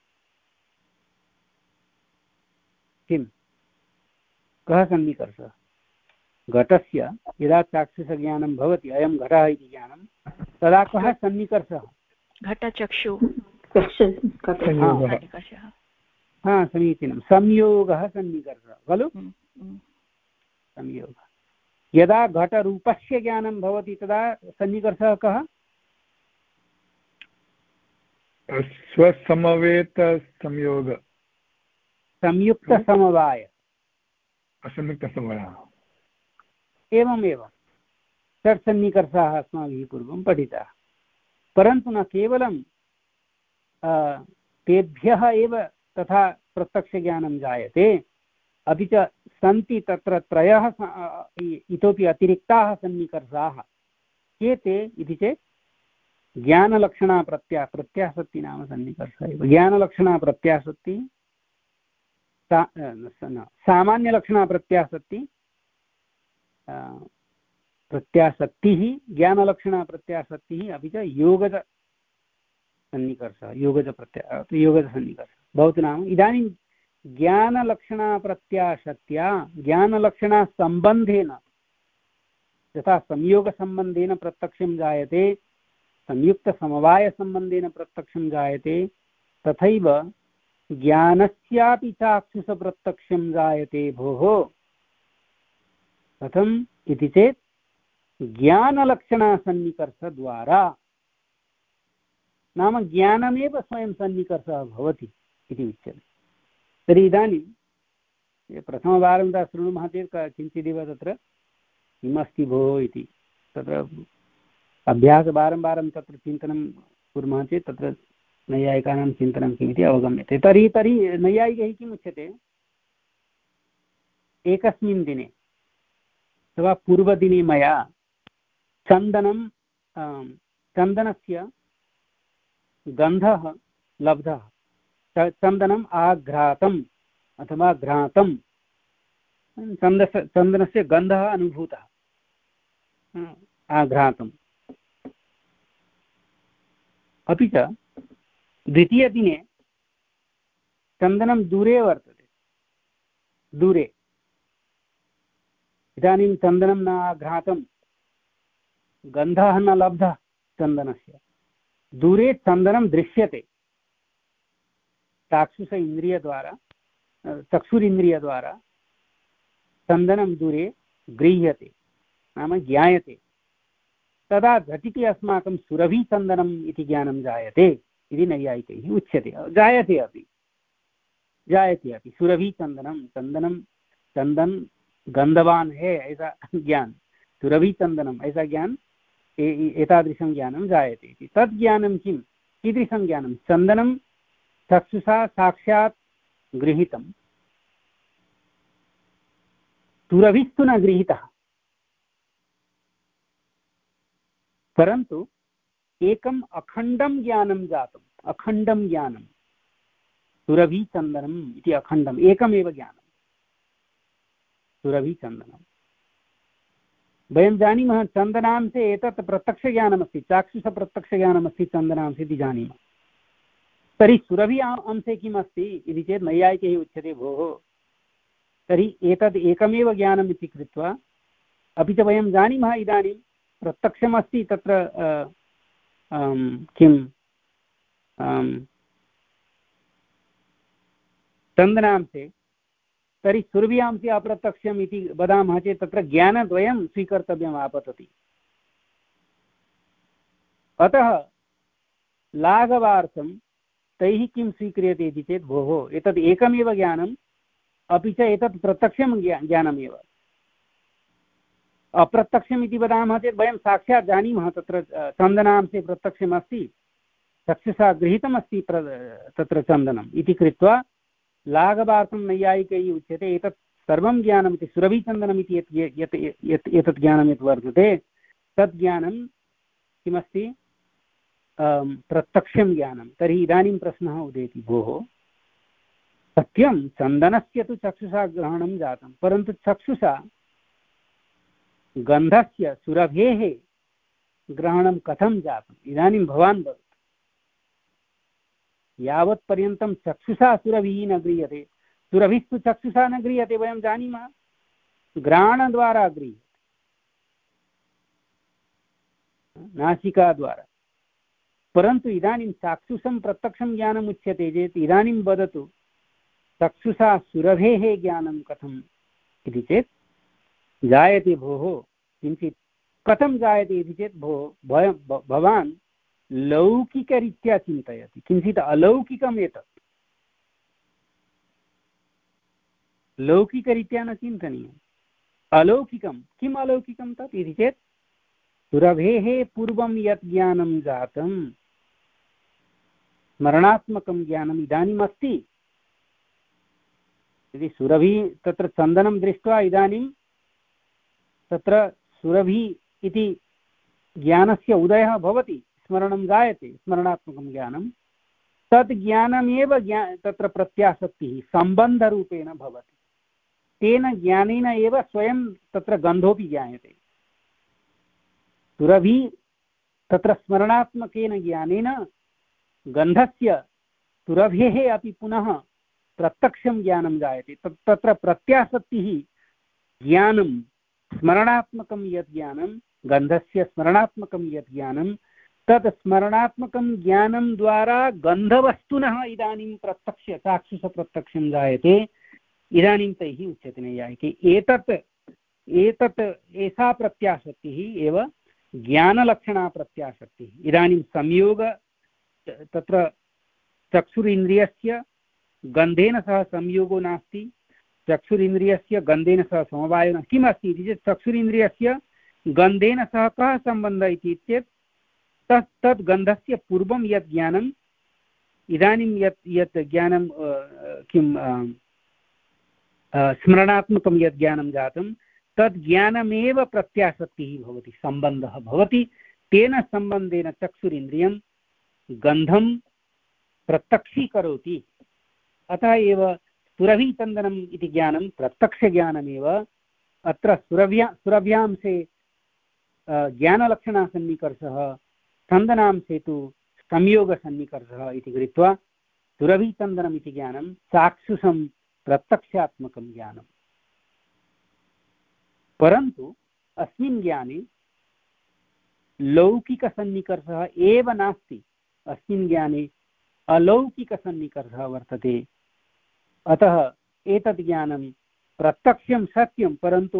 किं कः सन्निकर्षः? घटस्य यदा चाक्षुषज्ञानं भवति, अयं घटः इति ज्ञानं, तदा कः सन्निकर्षः? घटचक्षु। हा, समीचीनं, संयोगः सन्निकर्षः खलु। संयोगः। यदा घटरूपस्य ज्ञानं भवति तदा सन्निकर्षः कः? स्वसमवेत संयोग, संयुक्तसमवाय, असंयुक्तसमवायः। एवमेव षट्सन्निकर्षाः अस्माभिः पूर्वं पठिताः। परन्तु न केवलं तेभ्यः एव तथा प्रत्यक्षज्ञानं जायते, अपि च सन्ति तत्र त्रयः इतोपि अतिरिक्ताः सन्निकर्षाः। के ते इति चेत् ज्ञानलक्षणा प्रत्या प्रत्यासक्ति नाम सन्निकर्षः एव। ज्ञानलक्षणा प्रत्यासक्ति, सा, सामान्यलक्षणा प्रत्यासक्ति प्रत्यासक्तिः, ज्ञानलक्षणा प्रत्यासक्तिः, अपि च योगज सन्निकर्षः, योगज प्रत्या योगज सन्निकर्षः भवतु। नाम इदानीं ज्ञानलक्षणाप्रत्याशक्त्या ज्ञानलक्षणासम्बन्धेन, यथा संयोगसम्बन्धेन प्रत्यक्षं जायते, संयुक्तसमवायसम्बन्धेन प्रत्यक्षं जायते, तथैव ज्ञानस्यापि चाक्षुषप्रत्यक्षं जायते। भोः कथम् इति चेत् ज्ञानलक्षणासन्निकर्षद्वारा, नाम ज्ञानमेव स्वयं सन्निकर्षः भवति इति उच्यते। तर्हि इदानीं प्रथमवारं तथा शृणुमः चेत् किञ्चिदेव तत्र किमस्ति भोः इति, तत्र अभ्यासवारं वारं तत्र चिन्तनं कुर्मः चेत् तत्र नैयायिकानां चिन्तनं किमिति अवगम्यते। तर्हि तर्हि नैयायिकैः किम् उच्यते? एकस्मिन् दिने अथवा पूर्वदिने मया चन्दनं चन्दनस्य गन्धः लब्धः, चन्दनम् आघ्रातम् अथवा घ्रातं, चन्दस चन्दनस्य गन्धः अनुभूतः, आघ्रातम्। अपि च द्वितीयदिने चन्दनं दूरे वर्तते, दूरे, इदानीं चन्दनं न आघ्रातं, गन्धः न लब्धः चन्दनस्य, दूरे चन्दनं दृश्यते, चाक्षुष इन्द्रियद्वारा, चक्षुरिन्द्रियद्वारा चन्दनं दूरे गृह्यते, नाम ज्ञायते। तदा झटिति अस्माकं सुरभिचन्दनम् इति ज्ञानं जायते इति नैयायिकैः उच्यते। जायते अपि, जायते अपि सुरभिचन्दनं, चन्दनं चन्दन गन्धवान है ऐसा ज्ञान, सुरभिचन्दनम् ऐसा ज्ञान, एतादृशं ज्ञानं जायते इति। तद् ज्ञानं किं, कीदृशं ज्ञानं? चन्दनं चक्षुषा साक्षात् गृहीतं, सुरभिस्तु न गृहीतः, परन्तु एकम् अखण्डं ज्ञानं जातम्, अखण्डं ज्ञानं, सुरभिचन्दनम् इति अखण्डम् एकमेव ज्ञानं, सुरभिचन्दनम्। वयं जानीमः चन्दनांशे एतत् प्रत्यक्षज्ञानमस्ति, चाक्षुषप्रत्यक्षज्ञानमस्ति चन्दनांशे इति जानीमः। तर्हि सुरभि अंशे किम् अस्ति इति चेत् नैयायिकैः उच्यते, भोः तर्हि एतद् एकमेव ज्ञानम् इति कृत्वा, अपि च वयं जानीमः इदानीं प्रत्यक्षमस्ति तत्र किं चन्दनांशे, तर्हि सुरभ्यांशे अप्रत्यक्षम् इति वदामः चेत् तत्र ज्ञानद्वयं स्वीकर्तव्यम् आपतति। अतः लाघवार्थं तैः किं स्वीक्रियते इति चेत्, भोः एतद् एकमेव ज्ञानम्, अपि च एतत् प्रत्यक्षं ज्ञानमेव। अप्रत्यक्षम् इति वदामः चेत् वयं साक्षात् जानीमः तत्र चन्दनांशे प्रत्यक्षमस्ति, चक्षुषा गृहीतमस्ति तत्र चन्दनम् इति कृत्वा लाघवार्थं नैयायिकैः उच्यते एतत् सर्वं ज्ञानम् इति, सुरभिचन्दनम् इति यत् यत् यत् एतत् ज्ञानं यत् वर्तते तद् ज्ञानं किमस्ति, प्रत्यक्षं ज्ञानं। तर्हि इदानीं प्रश्नः उदेति, भोः सत्यं चन्दनस्य तु चक्षुषा ग्रहणं जातं, परन्तु चक्षुषा गन्धस्य सुरभेः ग्रहणं कथं जातम्? इदानीं भवान् वदतु। यावत् पर्यन्तं चक्षुषा सुरभिः न गृह्यते, सुरभिस्तु चक्षुषा न गृह्यते, वयं जानीमः, घ्राणद्वारा गृह्यते, नासिकाद्वारा। परन्तु इदानीं चाक्षुषं प्रत्यक्षं ज्ञानम् उच्यते चेत् इदानीं वदतु चक्षुषा सुरभेः ज्ञानं कथम् इति चेत्, जायते भोः किञ्चित्। कथं जायते इति चेत्, भोः भवान् लौकिकरीत्या चिन्तयति, किञ्चित् अलौकिकम् एतत्, लौकिकरीत्या न चिन्तनीयम्, अलौकिकं। किम् अलौकिकं तत् इति चेत्, सुरभेः पूर्वं यत् ज्ञानं जातं, स्मरणात्मकं ज्ञानम् इदानीम् अस्ति। यदि सुरभि तत्र चन्दनं दृष्ट्वा इदानीं तत्र सुरभि इति ज्ञानस्य उदयः भवति, स्मरणं जायते, स्मरणात्मकं ज्ञानं, तद् ज्ञानमेव ज्ञा तत्र प्रत्यासक्तिः सम्बन्धरूपेण भवति। तेन ज्ञानेन एव स्वयं तत्र गन्धोऽपि ज्ञायते। सुरभि तत्र स्मरणात्मकेन ज्ञानेन गन्धस्य सुरभेः अपि पुनः प्रत्यक्षं ज्ञानं जायते। तत् तत्र प्रत्यासक्तिः ज्ञानं, स्मरणात्मकं यत् ज्ञानं, गन्धस्य स्मरणात्मकं यत् ज्ञानं, तत् स्मरणात्मकं ज्ञानं द्वारा गन्धवस्तुनः इदानीं प्रत्यक्ष चाक्षुषप्रत्यक्षं जायते। इदानीं तैः उच्यते नैयायिके एतत् एतत् एषा प्रत्यासक्तिः एव ज्ञानलक्षणा प्रत्यासक्तिः। इदानीं संयोग तत्र चक्षुरिन्द्रियस्य गन्धेन सह संयोगो नास्ति, चक्षुरिन्द्रियस्य गन्धेन सह समवायो नास्ति। किमस्ति इति चेत् चक्षुरिन्द्रियस्य गन्धेन सह कः सम्बन्धः इति चेत् तत् तद् गन्धस्य पूर्वं यत् ज्ञानम्, इदानीं यत् यत् ज्ञानं किं स्मरणात्मकं यद् ज्ञानं जातं तद् ज्ञानमेव प्रत्यासक्तिः भवति, सम्बन्धः भवति। तेन सम्बन्धेन चक्षुरिन्द्रियं गन्धं प्रत्यक्षीकरोति। अतः एव सुरभिचन्दनम् इति ज्ञानं प्रत्यक्षज्ञानमेव। अत्र सुरभ्या सुरभ्यांसे ज्ञानलक्षणसन्निकर्षः, चन्दनांसे तु संयोगसन्निकर्षः इति कृत्वा सुरभिचन्दनम् इति ज्ञानं चाक्षुषं प्रत्यक्षात्मकं ज्ञानं। परन्तु अस्मिन् ज्ञाने लौकिकसन्निकर्षः एव नास्ति, अस्मिन् ज्ञाने अलौकिकसन्निकर्षः वर्तते। अतः एतद् ज्ञानं प्रत्यक्षं सत्यं, परन्तु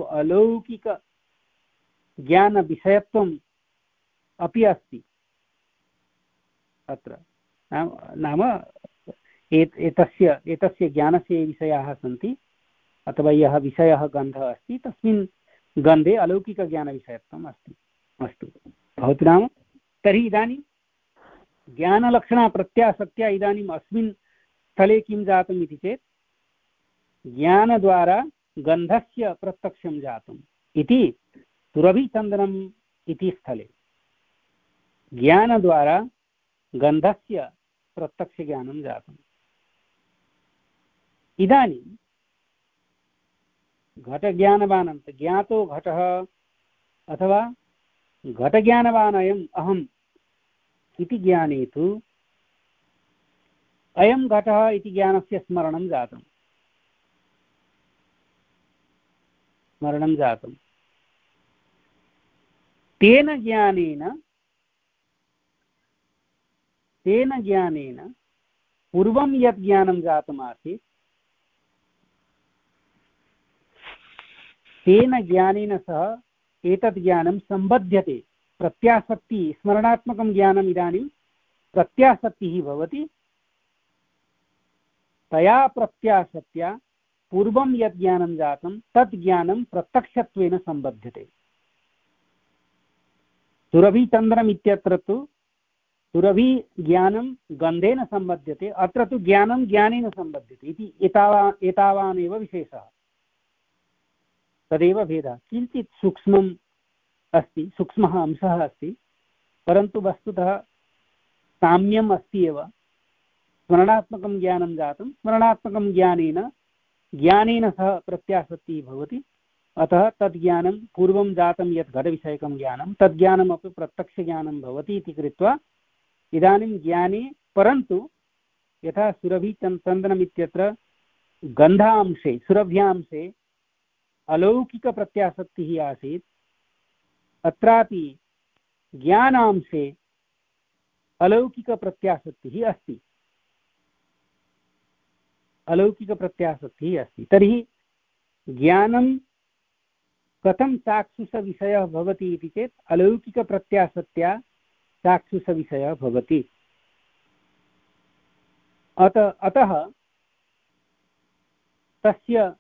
अलौकिकज्ञानविषयत्वम् अपि अस्ति अत्र। नाम एतस्य एतस्य ज्ञानस्य विषयाः सन्ति, अथवा यः विषयः गन्धः अस्ति तस्मिन् गन्धे अलौकिकज्ञानविषयत्वम् अस्ति। अस्तु, भवतु नाम। तर्हि इदानीं ज्ञानलक्षणा प्रत्यासक्त्या इदानीम् अस्मिन् स्थले किं जातम् इति चेत् ज्ञानद्वारा गन्धस्य प्रत्यक्षं जातम् इति सुरभिचन्दनम् इति स्थले ज्ञानद्वारा गन्धस्य प्रत्यक्षज्ञानं जातम्। इदानीं घटज्ञानवान् ज्ञातो घटः अथवा घटज्ञानवान् अहम् इति ज्ञाने तु अयं घटः इति ज्ञानस्य स्मरणं जातम् स्मरणं जातम् तेन ज्ञानेन तेन ज्ञानेन पूर्वं यत् ज्ञानं जातमासीत् तेन ज्ञानेन सह एतत् ज्ञानं सम्बध्यते। प्रत्यासक्ति स्मरणात्मकं ज्ञानम् इदानीं प्रत्यासक्तिः भवति। तया प्रत्यासक्त्या पूर्वं यत् ज्ञानं जातं तत् ज्ञानं प्रत्यक्षत्वेन सम्बध्यते। सुरभिचन्द्रम् इत्यत्र तु सुरभिज्ञानं गन्धेन सम्बध्यते, अत्र तु ज्ञानं ज्ञानेन सम्बध्यते इति एतावा एतावानेव विशेषः। तदेव भेदः। किञ्चित् सूक्ष्मम् अस्ति, सूक्ष्मः अंशः अस्ति, परन्तु वस्तुतः साम्यम् अस्ति एव। स्मरणात्मकं ज्ञानं जातं, स्मरणात्मकं ज्ञानेन ज्ञानेन सह प्रत्यासक्तिः भवति। अतः तद् ज्ञानं पूर्वं जातं यत् घटविषयकं ज्ञानं तद् ज्ञानमपि प्रत्यक्षज्ञानं भवति इति कृत्वा इदानीं ज्ञाने, परन्तु यथा सुरभिचन्दनम् इत्यत्र गन्धांशे सुरभ्यांशे अलौकिकप्रत्यासक्तिः आसीत्, अत्रापि ज्ञानांशे अलौकिकप्रत्यासक्तिः अस्ति अलौकिकप्रत्यासक्तिः अस्ति। तर्हि ज्ञानं कथं चाक्षुषविषयः भवति इति चेत् अलौकिकप्रत्यासक्त्या चाक्षुषविषयः भवति। अत अतः तस्य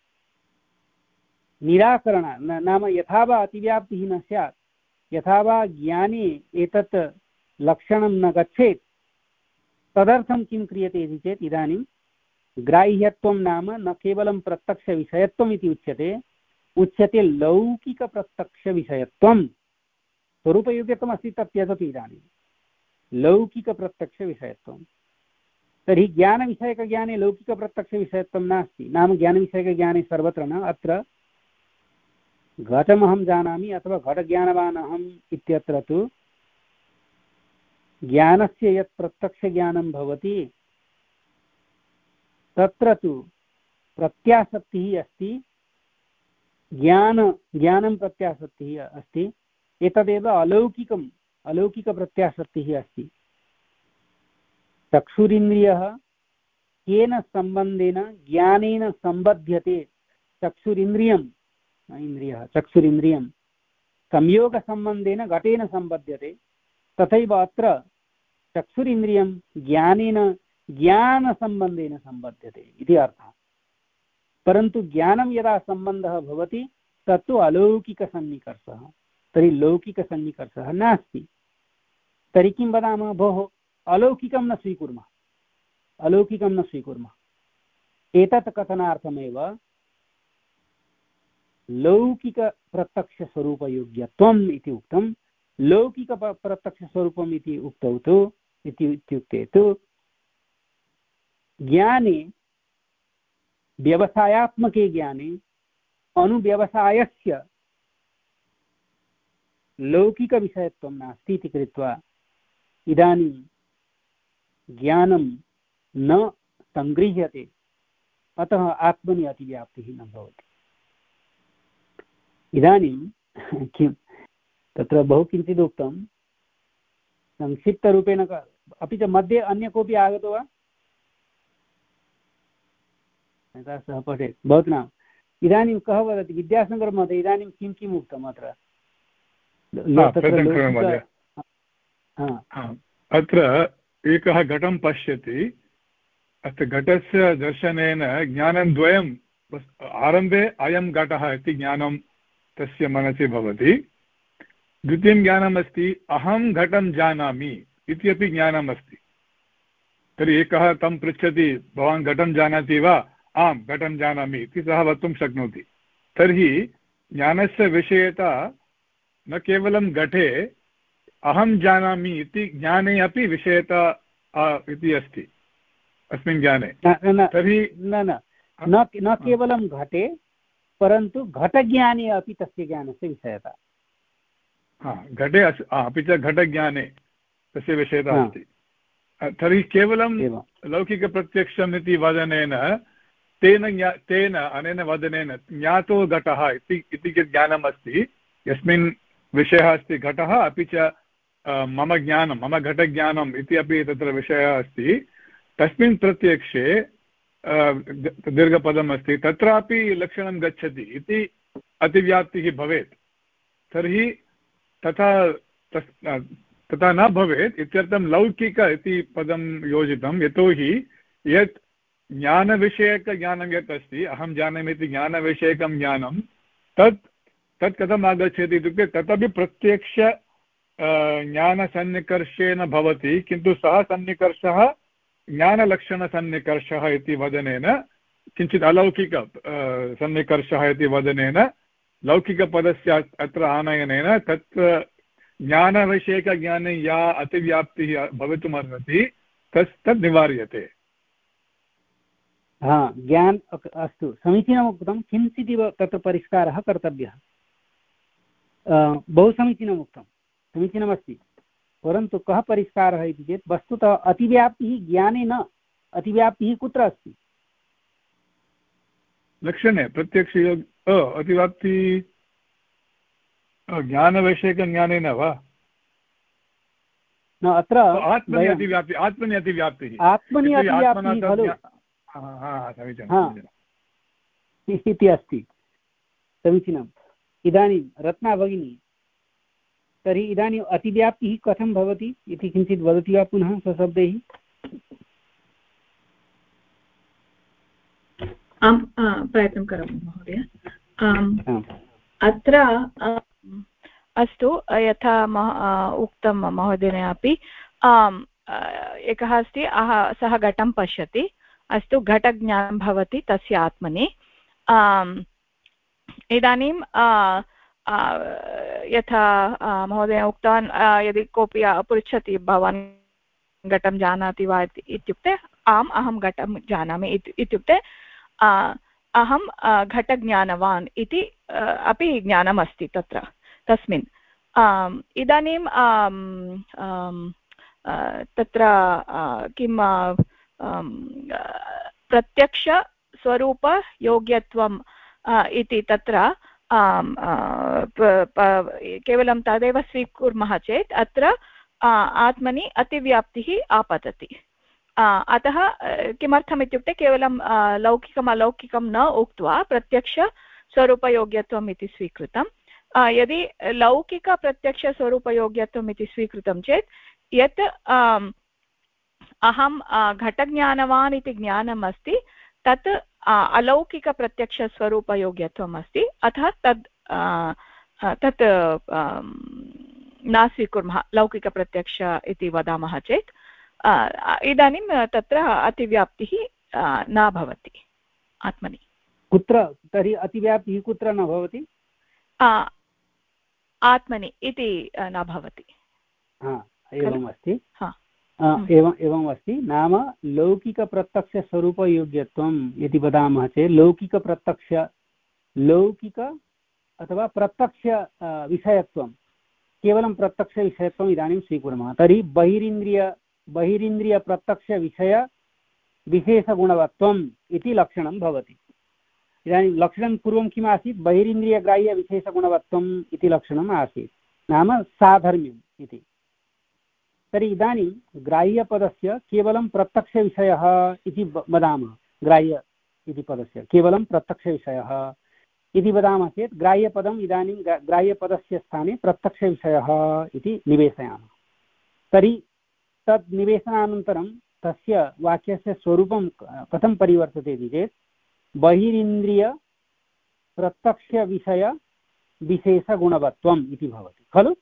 निराकरण नाम यथा वा अतिव्याप्तिः न स्यात्, यथा वा ज्ञाने एतत् लक्षणं न गच्छेत्, तदर्थं किं क्रियते इति चेत् इदानीं ग्राह्यत्वं नाम न केवलं प्रत्यक्षविषयत्वम् इति उच्यते, उच्यते लौकिकप्रत्यक्षविषयत्वं। स्वरूपयोग्यत्वम् अस्ति तत् त्यजति इदानीं लौकिकप्रत्यक्षविषयत्वं। तर्हि ज्ञानविषयकज्ञाने लौकिकप्रत्यक्षविषयत्वं नास्ति, नाम ज्ञानविषयकज्ञाने सर्वत्र न। अत्र घटमहं जानामि अथवा घटज्ञानवान् अहम् इत्यत्र तु ज्ञानस्य यत् प्रत्यक्षज्ञानं भवति तत्र तु प्रत्यासक्तिः अस्ति, ज्ञान ज्ञानं प्रत्यासक्तिः अस्ति। एतदेव अलौकिकम् अलौकिकप्रत्यासक्तिः अस्ति। चक्षुरिन्द्रियः केन सम्बन्धेन ज्ञानेन सम्बध्यते। चक्षुरिन्द्रियम् इन्द्रियः चक्षुरिन्द्रियं संयोगसम्बन्धेन घटेन सम्बध्यते, तथैव अत्र चक्षुरिन्द्रियं ज्ञानेन ज्ञानसम्बन्धेन सम्बध्यते इति अर्थः। परन्तु ज्ञानं यदा सम्बन्धः भवति तत्तु अलौकिकसन्निकर्षः, तर्हि लौकिकसन्निकर्षः नास्ति। तर्हि किं वदामः, भोः अलौकिकं न स्वीकुर्मः अलौकिकं न स्वीकुर्मः एतत् कथनार्थमेव लौकिकप्रत्यक्षस्वरूपयोग्यत्वम् इति उक्तं। लौकिकप्रत्यक्षस्वरूपम् इति उक्तौ तु इत्युक्ते तु ज्ञाने व्यवसायात्मके ज्ञाने अनुव्यवसायस्य लौकिकविषयत्वं नास्ति इति कृत्वा इदानीं ज्ञानं न सङ्गृह्यते, अतः आत्मनि अतिव्याप्तिः न भवति। इदानीं किं तत्र बहु किञ्चित् उक्तं, संक्षिप्तरूपेण। अपि च मध्ये अन्य कोऽपि आगतो वा? सः पठेत् भवतु नाम। इदानीं कः वदति? विद्यासागरः महोदय, इदानीं किं किम् उक्तम् अत्र? अत्र एकः घटं पश्यति, अत्र घटस्य दर्शनेन ज्ञानं द्वयम्, आरम्भे अयं घटः इति ज्ञानं तस्य मनसि भवति। द्वितीयं ज्ञानमस्ति अहं घटं जानामि इति अपि ज्ञानमस्ति। तर्हि एकः तं पृच्छति, भवान् घटं जानाति वा? आं घटं जानामि इति सः वक्तुं शक्नोति। तर्हि ज्ञानस्य विषयता न केवलं घटे अहं जानामि इति ज्ञाने अपि विषयता इति अस्ति अस्मिन् ज्ञाने। तर्हि न न न केवलं घटे, परन्तु घटज्ञाने अपि तस्य ज्ञानस्य विषयता। हा, घटे अपि च घटज्ञाने तस्य विषयता अस्ति। तर्हि केवलं लौकिकप्रत्यक्षम् इति वदनेन तेन तेन अनेन वदनेन ज्ञातो घटः इति यत् ज्ञानम् अस्ति, यस्मिन् विषयः अस्ति घटः, अपि च मम ज्ञानं मम घटज्ञानम् इति अपि तत्र विषयः अस्ति, तस्मिन् प्रत्यक्षे दीर्घपदम् अस्ति, तत्रापि लक्षणं गच्छति इति अतिव्याप्तिः भवेत्। तर्हि तथा तथा न भवेत् इत्यर्थं लौकिक इति पदं योजितं। यतोहि यत् ज्ञानविषयकज्ञानं यत् अस्ति, अहं जानामि इति ज्ञानविषयकं ज्ञानं, तत् तत् कथम् आगच्छति इत्युक्ते तदपि प्रत्यक्ष ज्ञानसन्निकर्षेण भवति, किन्तु सः सन्निकर्षः ज्ञानलक्षणसन्निकर्षः इति वदनेन, किञ्चित् अलौकिक सन्निकर्षः इति वदनेन, लौकिकपदस्य अत्र आनयनेन तत्र ज्ञानविषयकज्ञाने या अतिव्याप्तिः भवितुमर्हति तस् तद् निवार्यते। हा, ज्ञान अस्तु, समीचीनम् उक्तं। किञ्चिदिव तत्र परिष्कारः कर्तव्यः। बहु समीचीनम् उक्तं, समीचीनमस्ति, परन्तु कः परिष्कारः इति चेत् वस्तुतः अतिव्याप्तिः ज्ञाने न, अतिव्याप्तिः कुत्र अस्ति? लक्षणे प्रत्यक्षयोग अतिव्याप्ति ज्ञानविषयकज्ञाने न वा? न, अत्र आत्मनि अतिव्याप्ति आत्मनि अतिव्याप्तिः आत्मनि अतिव्याप्तिः खलु इति अस्ति। समीचीनम्। इदानीं रत्ना भगिनी, तर्हि इदानीम् अतिव्याप्तिः कथं भवति इति किञ्चित् वदति वा पुनः स्वशब्दैः? आम्, प्रयत्नं करोमि महोदय। अत्र अस्तु, यथा उक्तं महोदयेन अपि, एकः अस्ति, सः घटं पश्यति, अस्तु, घटज्ञानं भवति तस्य आत्मनि। इदानीं यथा महोदय उक्तवान्, यदि कोऽपि पृच्छति भवान् घटं जानाति वा इत्युक्ते आम्, अहं घटं जानामि इत्युक्ते अहं घटज्ञानवान् इति अपि ज्ञानम् अस्ति तत्र तस्मिन्। इदानीं तत्र किं प्रत्यक्षस्वरूपयोग्यत्वम् इति तत्र केवलं तदेव स्वीकुर्मः चेत् अत्र आत्मनि अतिव्याप्तिः आपतति। अतः किमर्थम् इत्युक्ते केवलं लौकिकम् अलौकिकं न उक्त्वा प्रत्यक्षस्वरूपयोग्यत्वम् इति स्वीकृतं। यदि लौकिकप्रत्यक्षस्वरूपयोग्यत्वम् इति स्वीकृतं चेत् यत् अहं घटज्ञानवान् इति ज्ञानम् अस्ति, तत् अलौकिकप्रत्यक्षस्वरूपयोग्यत्वम् अस्ति, अतः तद् तत् न स्वीकुर्मः लौकिकप्रत्यक्ष इति वदामः चेत् इदानीं तत्र अतिव्याप्तिः न भवति आत्मनि। कुत्र तर्हि अतिव्याप्तिः कुत्र न भवति? आत्मनि इति न भवति। हा एवम् अस्ति। हम्म। एवम् एवम् अस्ति। नाम लौकिकप्रत्यक्षस्वरूपयोग्यत्वम् इति वदामः चेत् लौकिकप्रत्यक्ष लौकिक अथवा प्रत्यक्ष विषयत्वं केवलं प्रत्यक्षविषयत्वम् इदानीं स्वीकुर्मः। तर्हि बहिरिन्द्रिय बहिरिन्द्रियप्रत्यक्षविषय विशेषगुणवत्वम् इति लक्षणं भवति। इदानीं लक्षणं पूर्वं किम् आसीत्? बहिरिन्द्रियग्राह्यविशेषगुणवत्वम् इति लक्षणम् आसीत्, नाम साधर्म्यम् इति। तर्हि इदानीं ग्राह्यपदस्य केवलं प्रत्यक्षविषयः इति वदामः। ग्राह्य इति पदस्य केवलं प्रत्यक्षविषयः इति वदामः चेत् ग्राह्यपदम् इदानीं ग्राह्यपदस्य स्थाने प्रत्यक्षविषयः इति निवेशयामः। तर्हि तद् निवेशनानन्तरं तस्य वाक्यस्य स्वरूपं कथं परिवर्तते इति चेत् बहिरिन्द्रिय प्रत्यक्षविषय विशेषगुणवत्वम् इति भवति खलु।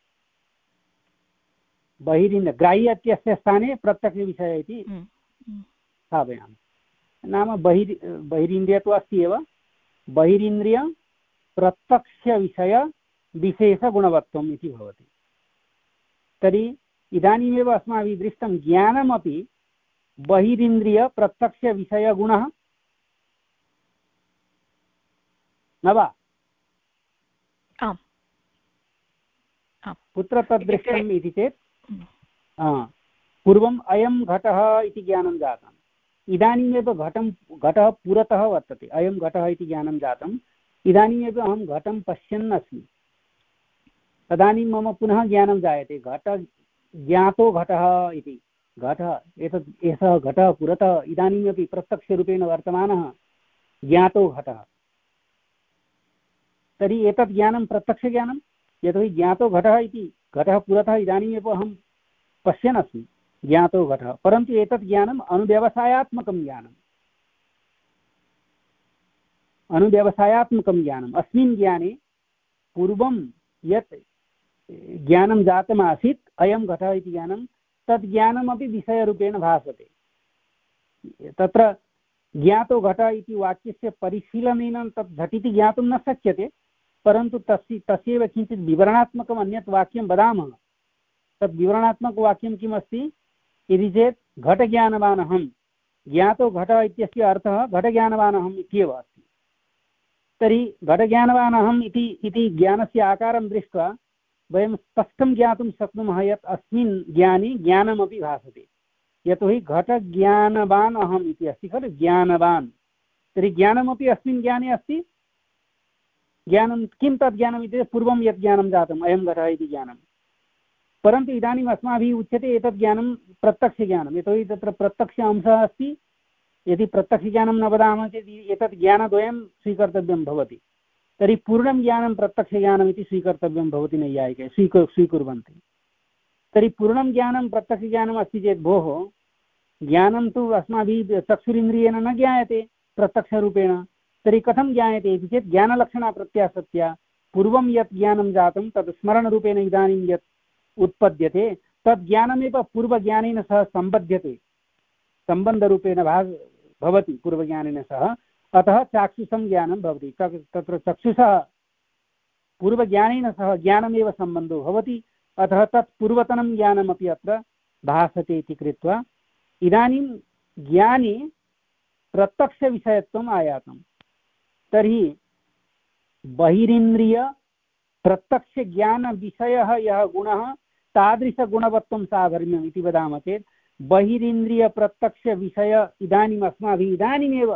बहिरिन्द्रिय ग्राह्य इत्यस्य स्थाने प्रत्यक्षविषय इति स्थापयामि। नाम बहिर् बहिरिन्द्रिय तु अस्ति एव, बहिरिन्द्रिय प्रत्यक्षविषय विशेषगुणवत्वम् इति भवति। तर्हि इदानीमेव अस्माभिः दृष्टं ज्ञानमपि बहिरिन्द्रिय प्रत्यक्षविषयगुणः न वा? कुत्र तद् दृष्टम् इति चेत् पूर्वम् अयं घटः इति ज्ञानं जातम्, इदानीमेव घटं घटः पुरतः वर्तते, अयं घटः इति ज्ञानं जातम्, इदानीमेव अहं घटं पश्यन् अस्मि, तदानीं मम पुनः ज्ञानं जायते घट ज्ञातो घटः इति। घटः एतत् एषः घटः पुरतः इदानीमपि प्रत्यक्षरूपेण वर्तमानः ज्ञातो घटः। तर्हि एतत् ज्ञानं प्रत्यक्षज्ञानं, यतोहि ज्ञातो घटः इति घटः पुरतः इदानीमेव अहं पश्यन् अस्मि ज्ञातो घटः, परन्तु एतत् ज्ञानम् अनुव्यवसायात्मकं ज्ञानम् अनुव्यवसायात्मकं ज्ञानम् अस्मिन् ज्ञाने पूर्वं यत् ज्ञानं जातमासीत् अयं घटः इति ज्ञानं, तद् ज्ञानमपि विषयरूपेण भासते। तत्र ज्ञातो घटः इति वाक्यस्य परिशीलनेन तत् झटिति ज्ञातुं न शक्यते, परन्तु तस्य तस्यैव किञ्चित् विवरणात्मकम् अन्यत् वाक्यं वदामः। तद् विवरणात्मकवाक्यं किमस्ति इति चेत् घटज्ञानवान् अहं, ज्ञातो घटः इत्यस्य अर्थः घटज्ञानवान् अहम् इत्येव अस्ति। तर्हि घटज्ञानवान् अहम् इति इति ज्ञानस्य आकारं दृष्ट्वा वयं स्पष्टं ज्ञातुं शक्नुमः यत् अस्मिन् ज्ञाने ज्ञानमपि भासते, यतोहि घटज्ञानवान् अहम् इति अस्ति खलु, ज्ञानवान्। तर्हि ज्ञानमपि अस्मिन् ज्ञाने अस्ति। ज्ञानं किं तद् ज्ञानम् इति पूर्वं यत् ज्ञानं जातम् अयं घटः इति ज्ञानं, परन्तु इदानीम् अस्माभिः उच्यते एतत् ज्ञानं प्रत्यक्षज्ञानं, यतोहि तत्र प्रत्यक्ष अंशः अस्ति। यदि प्रत्यक्षज्ञानं न वदामः चेत् एतत् ज्ञानद्वयं स्वीकर्तव्यं भवति। तर्हि पूर्णं ज्ञानं प्रत्यक्षज्ञानमिति स्वीकर्तव्यं भवति, नैयायिके स्वीकुर् स्वीकुर्वन्ति। तर्हि पूर्णं ज्ञानं प्रत्यक्षज्ञानम् अस्ति चेत् भोः ज्ञानं तु अस्माभिः चक्षुरिन्द्रियेण न ज्ञायते प्रत्यक्षरूपेण, तर्हि कथं ज्ञायते इति चेत् ज्ञानलक्षणा प्रत्यासत्या पूर्वं यत् ज्ञानं जातं तत् स्मरणरूपेण इदानीं यत् उत्पद्यते तद् ज्ञानमेव पूर्वज्ञानेन सह सम्बध्यते, सम्बन्धरूपेण भा भवति पूर्वज्ञानेन सह। अतः चाक्षुषं ज्ञानं भवति। तत्र चक्षुषः पूर्वज्ञानेन सह ज्ञानमेव सम्बन्धो भवति, अतः तत् पूर्वतनं ज्ञानमपि अत्र भासते इति कृत्वा इदानीं ज्ञाने प्रत्यक्षविषयत्वम् आयातं। तर्हि बहिरिन्द्रिय प्रत्यक्षज्ञानविषयः यः गुणः तादृशगुणवत्वं साधर्म्यम् इति वदामः चेत् बहिरिन्द्रियप्रत्यक्षविषय इदानीम् अस्माभिः इदानीमेव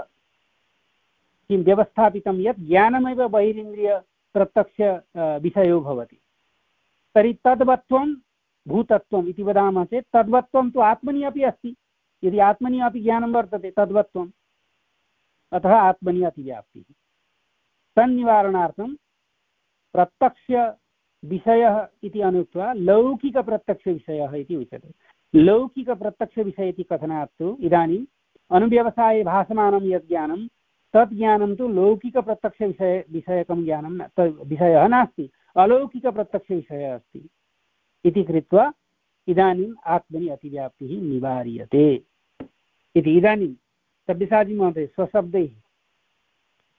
किं व्यवस्थापितं यत् ज्ञानमेव बहिरिन्द्रियप्रत्यक्ष विषयो भवति। तर्हि तद्वत्वं भूतत्वम् इति वदामः चेत् तद्वत्वं तु आत्मनि अपि अस्ति। यदि आत्मनि अपि ज्ञानं वर्तते तद्वत्वम्, अतः आत्मनि अतिव्याप्तिः। तन्निवारणार्थं प्रत्यक्षविषयः इति अनुक्त्वा लौकिकप्रत्यक्षविषयः इति उच्यते। लौकिकप्रत्यक्षविषय इति कथनात् तु इदानीम् अनुव्यवसाये भासमानं यत् ज्ञानं तत् ज्ञानं तु लौकिकप्रत्यक्षविषय विषयकं ज्ञानं विषयः नास्ति, अलौकिकप्रत्यक्षविषयः अस्ति इति कृत्वा इदानीम् आत्मनि अतिव्याप्तिः निवार्यते इति। इदानीं सब्यसाची महोदय स्वशब्दैः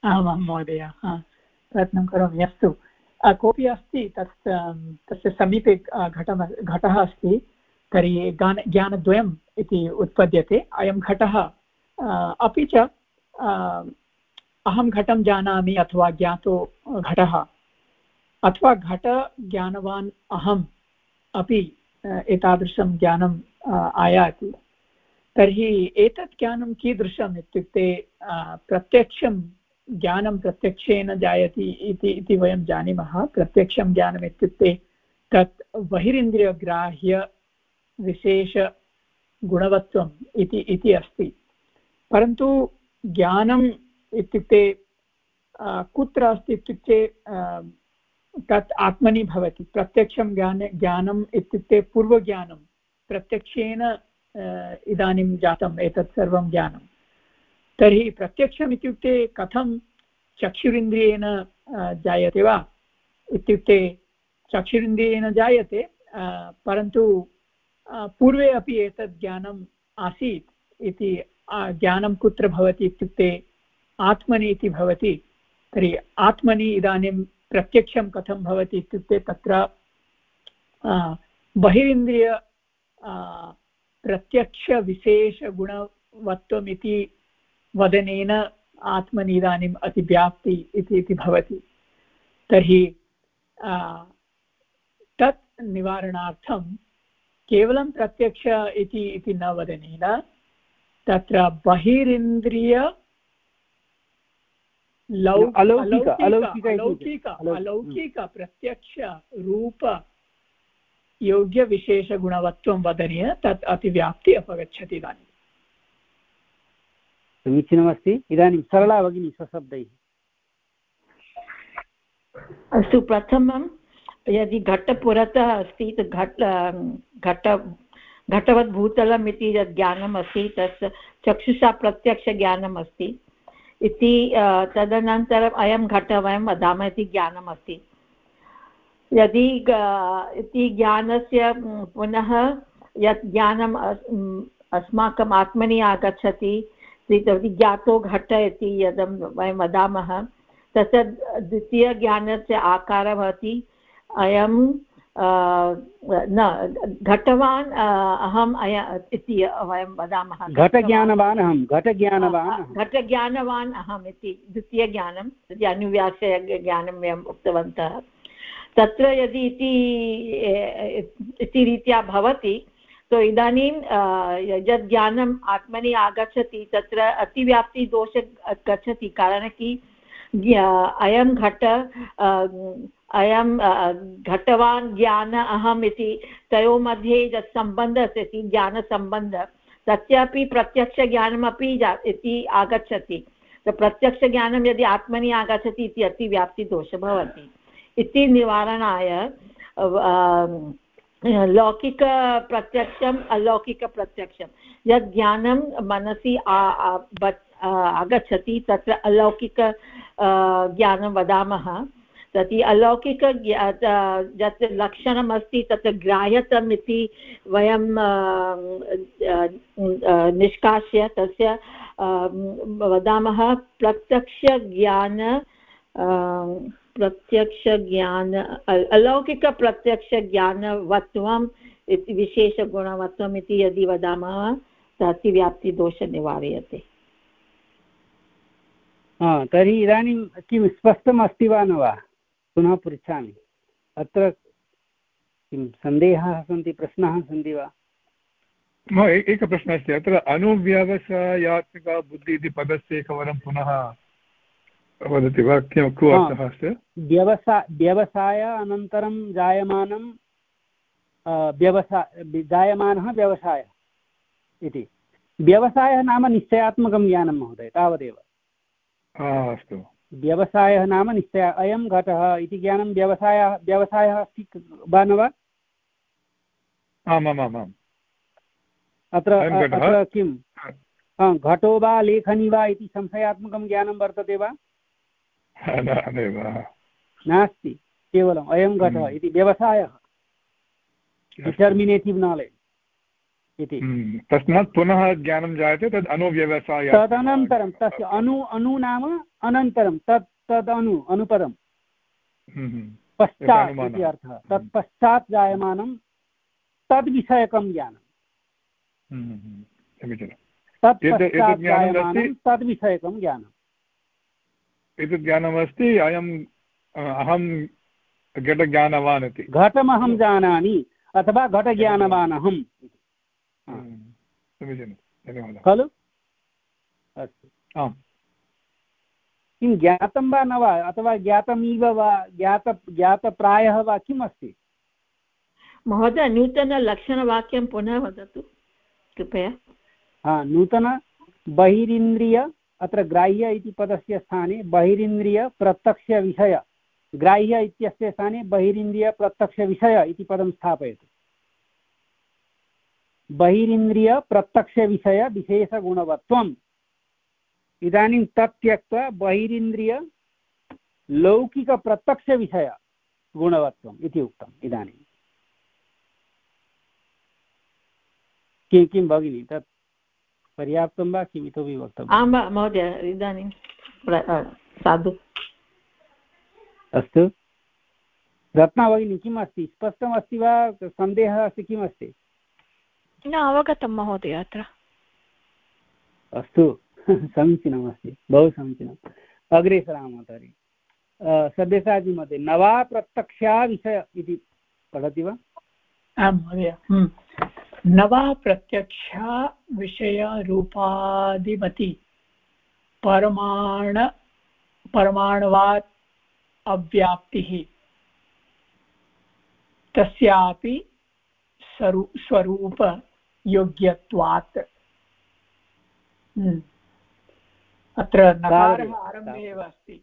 आमां महोदय, प्रयत्नं करोमि। अस्तु, कोऽपि अस्ति तत् तस्य समीपे घटः घटः अस्ति, तर्हि ज्ञान ज्ञानद्वयम् इति उत्पद्यते। अयं घटः अपि च अहं घटं जानामि अथवा ज्ञातो घटः अथवा घटज्ञानवान् अहम् अपि एतादृशं ज्ञानम् आयाति। तर्हि एतत् ज्ञानं कीदृशम् इत्युक्ते प्रत्यक्षं ज्ञानं प्रत्यक्षेन जायति इति इति वयं जानीमः। प्रत्यक्षं ज्ञानम् इत्युक्ते तत् बहिरिन्द्रियग्राह्यविशेषगुणवत्वम् इति इति अस्ति। परन्तु ज्ञानम् इत्युक्ते कुत्र अस्ति इत्युक्ते तत् आत्मनि भवति। प्रत्यक्षं ज्ञाने ज्ञानम् इत्युक्ते पूर्वज्ञानं प्रत्यक्षेन इदानीं जातम् एतत् सर्वं ज्ञानं। तर्हि प्रत्यक्षम् इत्युक्ते कथं चक्षुरिन्द्रियेण जायते वा इत्युक्ते चक्षुरिन्द्रियेण जायते, परन्तु पूर्वे अपि एतत् ज्ञानम् आसीत् इति। ज्ञानं कुत्र भवति इत्युक्ते आत्मनि इति भवति। तर्हि आत्मनि इदानीं प्रत्यक्षं कथं भवति इत्युक्ते तत्र बहिरिन्द्रिय प्रत्यक्षविशेषगुणवत्वमिति वदनेन आत्मनि इदानीम् अतिव्याप्ति इति इति भवति। तर्हि तत् निवारणार्थं केवलं प्रत्यक्ष इति इति न वदनेन तत्र बहिरिन्द्रिय अलौकिक अलौकिक अलौकिक प्रत्यक्ष रूप योग्यविशेषगुणवत्वं वदनेन तत् अतिव्याप्ति अपगच्छति। इदानीं समीचीनमस्ति। इदानीं सरला भगिनी स्वशब्दैः। अस्तु, प्रथमं यदि घट पुरतः अस्ति तत् घट घट घटवत् भूतलम् इति यत् ज्ञानम् अस्ति तत् चक्षुषा प्रत्यक्षज्ञानम् अस्ति इति। तदनन्तरम् अयं घटः वयं वदामः इति ज्ञानम् अस्ति। यदि इति ज्ञानस्य पुनः यत् ज्ञानम् अस्माकम् आत्मनि आगच्छति तर्हि ज्ञातो घट इति यद् वयं वदामः तस्य द्वितीयज्ञानस्य आकारः भवति अयं न घटवान् अहम् अय इति वयं वदामः। घटज्ञानवान् अहं घटज्ञानवान् घटज्ञानवान् अहम् इति द्वितीयज्ञानं, यदि अनुव्यासज्ञानं वयम् उक्तवन्तः। तत्र यदि इति रीत्या भवति तो इदानीं यद् ज्ञानम् आत्मनि आगच्छति तत्र अतिव्याप्तिदोष गच्छति। कारणं कि अयं घट अयं घटवान् ज्ञान अहम् इति तयोः मध्ये यत् सम्बन्धः अस्ति ज्ञानसम्बन्धः तस्यापि प्रत्यक्षज्ञानमपि इति आगच्छति। प्रत्यक्षज्ञानं यदि आत्मनि आगच्छति इति अतिव्याप्तिदोषः भवति। इति निवारणाय लौकिकप्रत्यक्षम् अलौकिकप्रत्यक्षं यत् ज्ञानं मनसि आगच्छति तत्र अलौकिक ज्ञानं वदामः। तर्हि अलौकिक यत् लक्षणम् अस्ति तत्र ग्राह्यतम् इति वयं निष्कास्य तस्य वदामः प्रत्यक्षज्ञान प्रत्यक्षज्ञान अलौकिकप्रत्यक्षज्ञानवत्वम् इति विशेषगुणवत्वम् इति यदि वदामः अतिव्याप्तिदोषः निवार्यते। तर्हि इदानीं किं स्पष्टम् अस्ति वा न वा? पुनः पृच्छामि। अत्र किं सन्देहाः सन्ति, प्रश्नाः सन्ति वा? एकः प्रश्नः अस्ति। अत्र अनुव्यवसायात्मिका बुद्धिः इति पदस्य एकवारं पुनः वदति वा? किं को अर्थः अस्ति? व्यवसाय व्यवसाय अनन्तरं जायमानं व्यवसाय जायमानः व्यवसायः इति। व्यवसायः नाम निश्चयात्मकं ज्ञानं महोदय, तावदेव। अस्तु। व्यवसायः नाम निश्चय अयं घटः इति ज्ञानं व्यवसायः व्यवसायः अस्ति वा न वा? आमामामाम्। अत्र अत्र किं घटो वा लेखनी वा इति संशयात्मकं ज्ञानं वर्तते वा? नास्ति, केवलम् अयं घटः इति व्यवसायः, डिटर्मिनेटिव् नालेज्। इति। तस्मात् पुनः ज्ञानं जायते, तद् अनुव्यवसाय। तदनन्तरं तस्य अनु अनु नाम अनन्तरं तत् तद् अनु अनुपदं पश्चात् इति अर्थः। तत्पश्चात् जायमानं तद्विषयकं ज्ञानं। समीचीनं। तत्पश्चात् जायमानं तद्विषयकं ज्ञानम्। एतत् ज्ञानमस्ति, अयम् अहं घटज्ञानवान् इति। घटमहं जानामि अथवा घटज्ञानवान् अहम्। समीचीनं, धन्यवादः। खलु? अस्तु। आम्। किं ज्ञातं वा न वा, अथवा ज्ञातमिव वा, ज्ञात ज्ञातप्रायः वा किम् अस्ति? महोदय, नूतनलक्षणवाक्यं पुनः वदतु कृपया। हा, नूतन बहिरिन्द्रिय, अत्र ग्राह्य इति पदस्य स्थाने बहिरिन्द्रिय प्रत्यक्षविषय, ग्राह्य इत्यस्य स्थाने बहिरिन्द्रिय प्रत्यक्षविषय इति पदं स्थापयतु। बहिरिन्द्रिय प्रत्यक्षविषय विशेषगुणवत्वम्। इदानीं तत् त्यक्त्वा बहिरिन्द्रिय लौकिकप्रत्यक्षविषय गुणवत्वम् इति उक्तम्। इदानीं किं किं भगिनी, तत् पर्याप्तं वा किम् इतोपि वक्तव्यम्? आं महोदय, इदानीं साधु। अस्तु, रत्ना भगिनी, किम् अस्ति, स्पष्टम् अस्ति वा, सन्देहः अस्ति, किम् अस्ति? न अवगतं महोदय अत्र। अस्तु, समीचीनमस्ति, बहु समीचीनम्। अग्रे सरामः तर्हि। सब्यसाची महोदय, नवा प्रत्यक्षा विषय इति पठति वा? आं महोदय। नवा प्रत्यक्षा विषयरूपादिमति परमाण परमाणवात् अव्याप्तिः तस्यापि स्वरूपयोग्यत्वात्। अत्र नकारः आरम्भे एव अस्ति।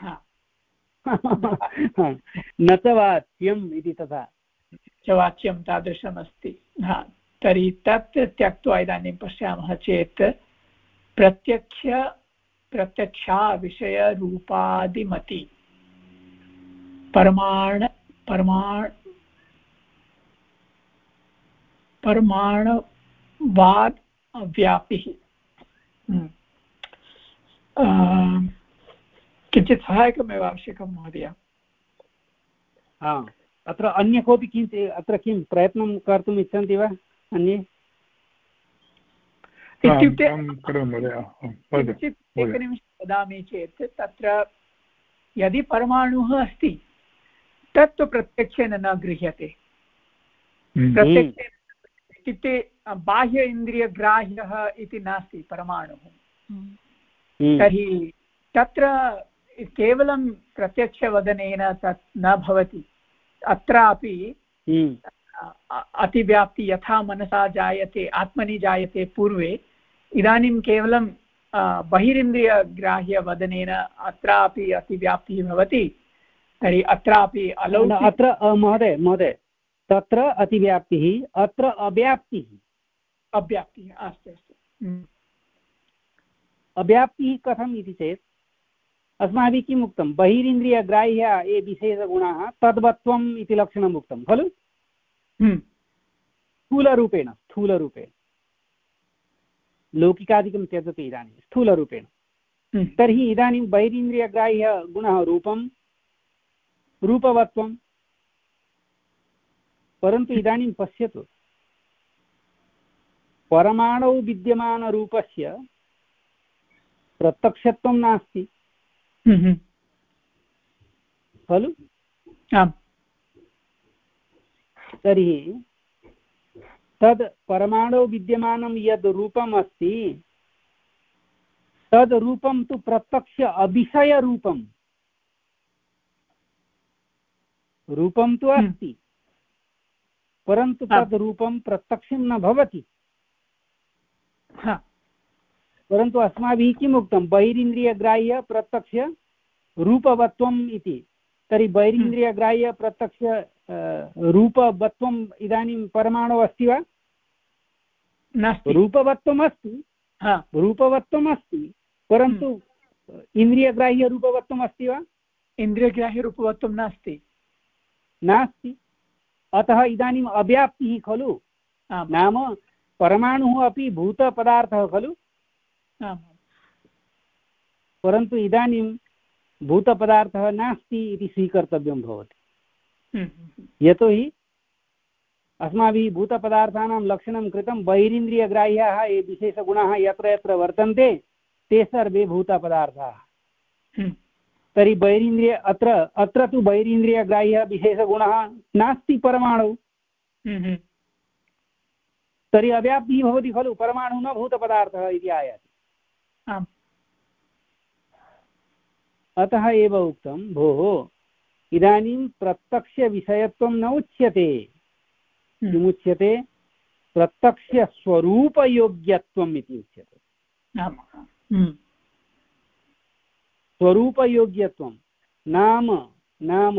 न च वाच्यम् इति तथा च वाच्यं तादृशमस्ति। हा, तर्हि तत् त्यक्त्वा इदानीं पश्यामः चेत् प्रत्यक्ष प्रत्यक्षा विषयरूपादिमति परमाण परमाण परमाणवाद् अव्यापिः। किञ्चित् सहायकमेव आवश्यकं महोदय। हा, अत्र अन्य कोऽपि किञ्चित् अत्र किं प्रयत्नं कर्तुम् इच्छन्ति वा अन्ये? इत्युक्ते किञ्चित् एकनिमिषं वदामि चेत् तत्र यदि परमाणुः अस्ति तत्तु प्रत्यक्षेन न गृह्यते। प्रत्यक्षेन इत्युक्ते बाह्य इन्द्रियग्राह्यः इति नास्ति परमाणुः। तर्हि तत्र केवलं प्रत्यक्षवदनेन तत् न भवति। अत्रापि अतिव्याप्ति यथा मनसा जायते, आत्मनि जायते पूर्वे, इदानीं केवलं बहिरिन्द्रियग्राह्यवदनेन अत्रापि अतिव्याप्तिः भवति। तर्हि अत्रापि अलौकिक अत्र महोदय महोदय तत्र अतिव्याप्तिः, अत्र अव्याप्तिः। अव्याप्तिः अस्तु अस्तु। अव्याप्तिः कथम् इति चेत् अस्माभिः किम् उक्तं, बहिरिन्द्रियग्राह्या ये विशेषगुणाः तद्वत्वम् इति लक्षणम् उक्तं खलु। स्थूलरूपेण स्थूलरूपेण लौकिकादिकं त्यजति इदानीं स्थूलरूपेण। तर्हि इदानीं बहिरिन्द्रियग्राह्यगुणः रूपं रूपवत्वं, परन्तु इदानीं पश्यतु, परमाणौ विद्यमानरूपस्य प्रत्यक्षत्वं नास्ति खलु। तर्हि तद् परमाणौ विद्यमानं यद् रूपम् अस्ति तद् रूपं तु प्रत्यक्ष अविषयरूपं। रूपं तु अस्ति परन्तु तद् रूपं प्रत्यक्षं न भवति। परन्तु अस्माभिः किम् उक्तं, बहिरिन्द्रियग्राह्य प्रत्यक्ष रूपवत्वम् इति। तर्हि बहिरिन्द्रियग्राह्य प्रत्यक्ष रूपवत्वम् इदानीं परमाणु अस्ति वा? नास्ति। रूपवत्वम् अस्ति, रूपवत्वम् अस्ति, परन्तु इन्द्रियग्राह्यरूपवत्वम् अस्ति वा? इन्द्रियग्राह्यरूपवत्वं नास्ति नास्ति। अतः इदानीम् अव्याप्तिः खलु। नाम परमाणुः अपि भूतपदार्थः खलु, परन्तु इदानीं भूतपदार्थः नास्ति इति स्वीकर्तव्यं भवति। यतोहि अस्माभिः भूतपदार्थानां लक्षणं कृतं, बहिरिन्द्रियग्राह्याः ये विशेषगुणाः यत्र यत्र वर्तन्ते ते सर्वे भूतपदार्थाः। तर्हि बहिरिन्द्रिय अत्र अत्र तु बहिरिन्द्रियग्राह्यः विशेषगुणः नास्ति परमाणु, तर्हि अव्याप्तिः भवति खलु, परमाणुः न भूतपदार्थः इति आयाति। अतः एव उक्तं, भोः इदानीं प्रत्यक्षविषयत्वं न उच्यते, किमुच्यते, प्रत्यक्षस्वरूपयोग्यत्वम् इति उच्यते। स्वरूपयोग्यत्वं नाम नाम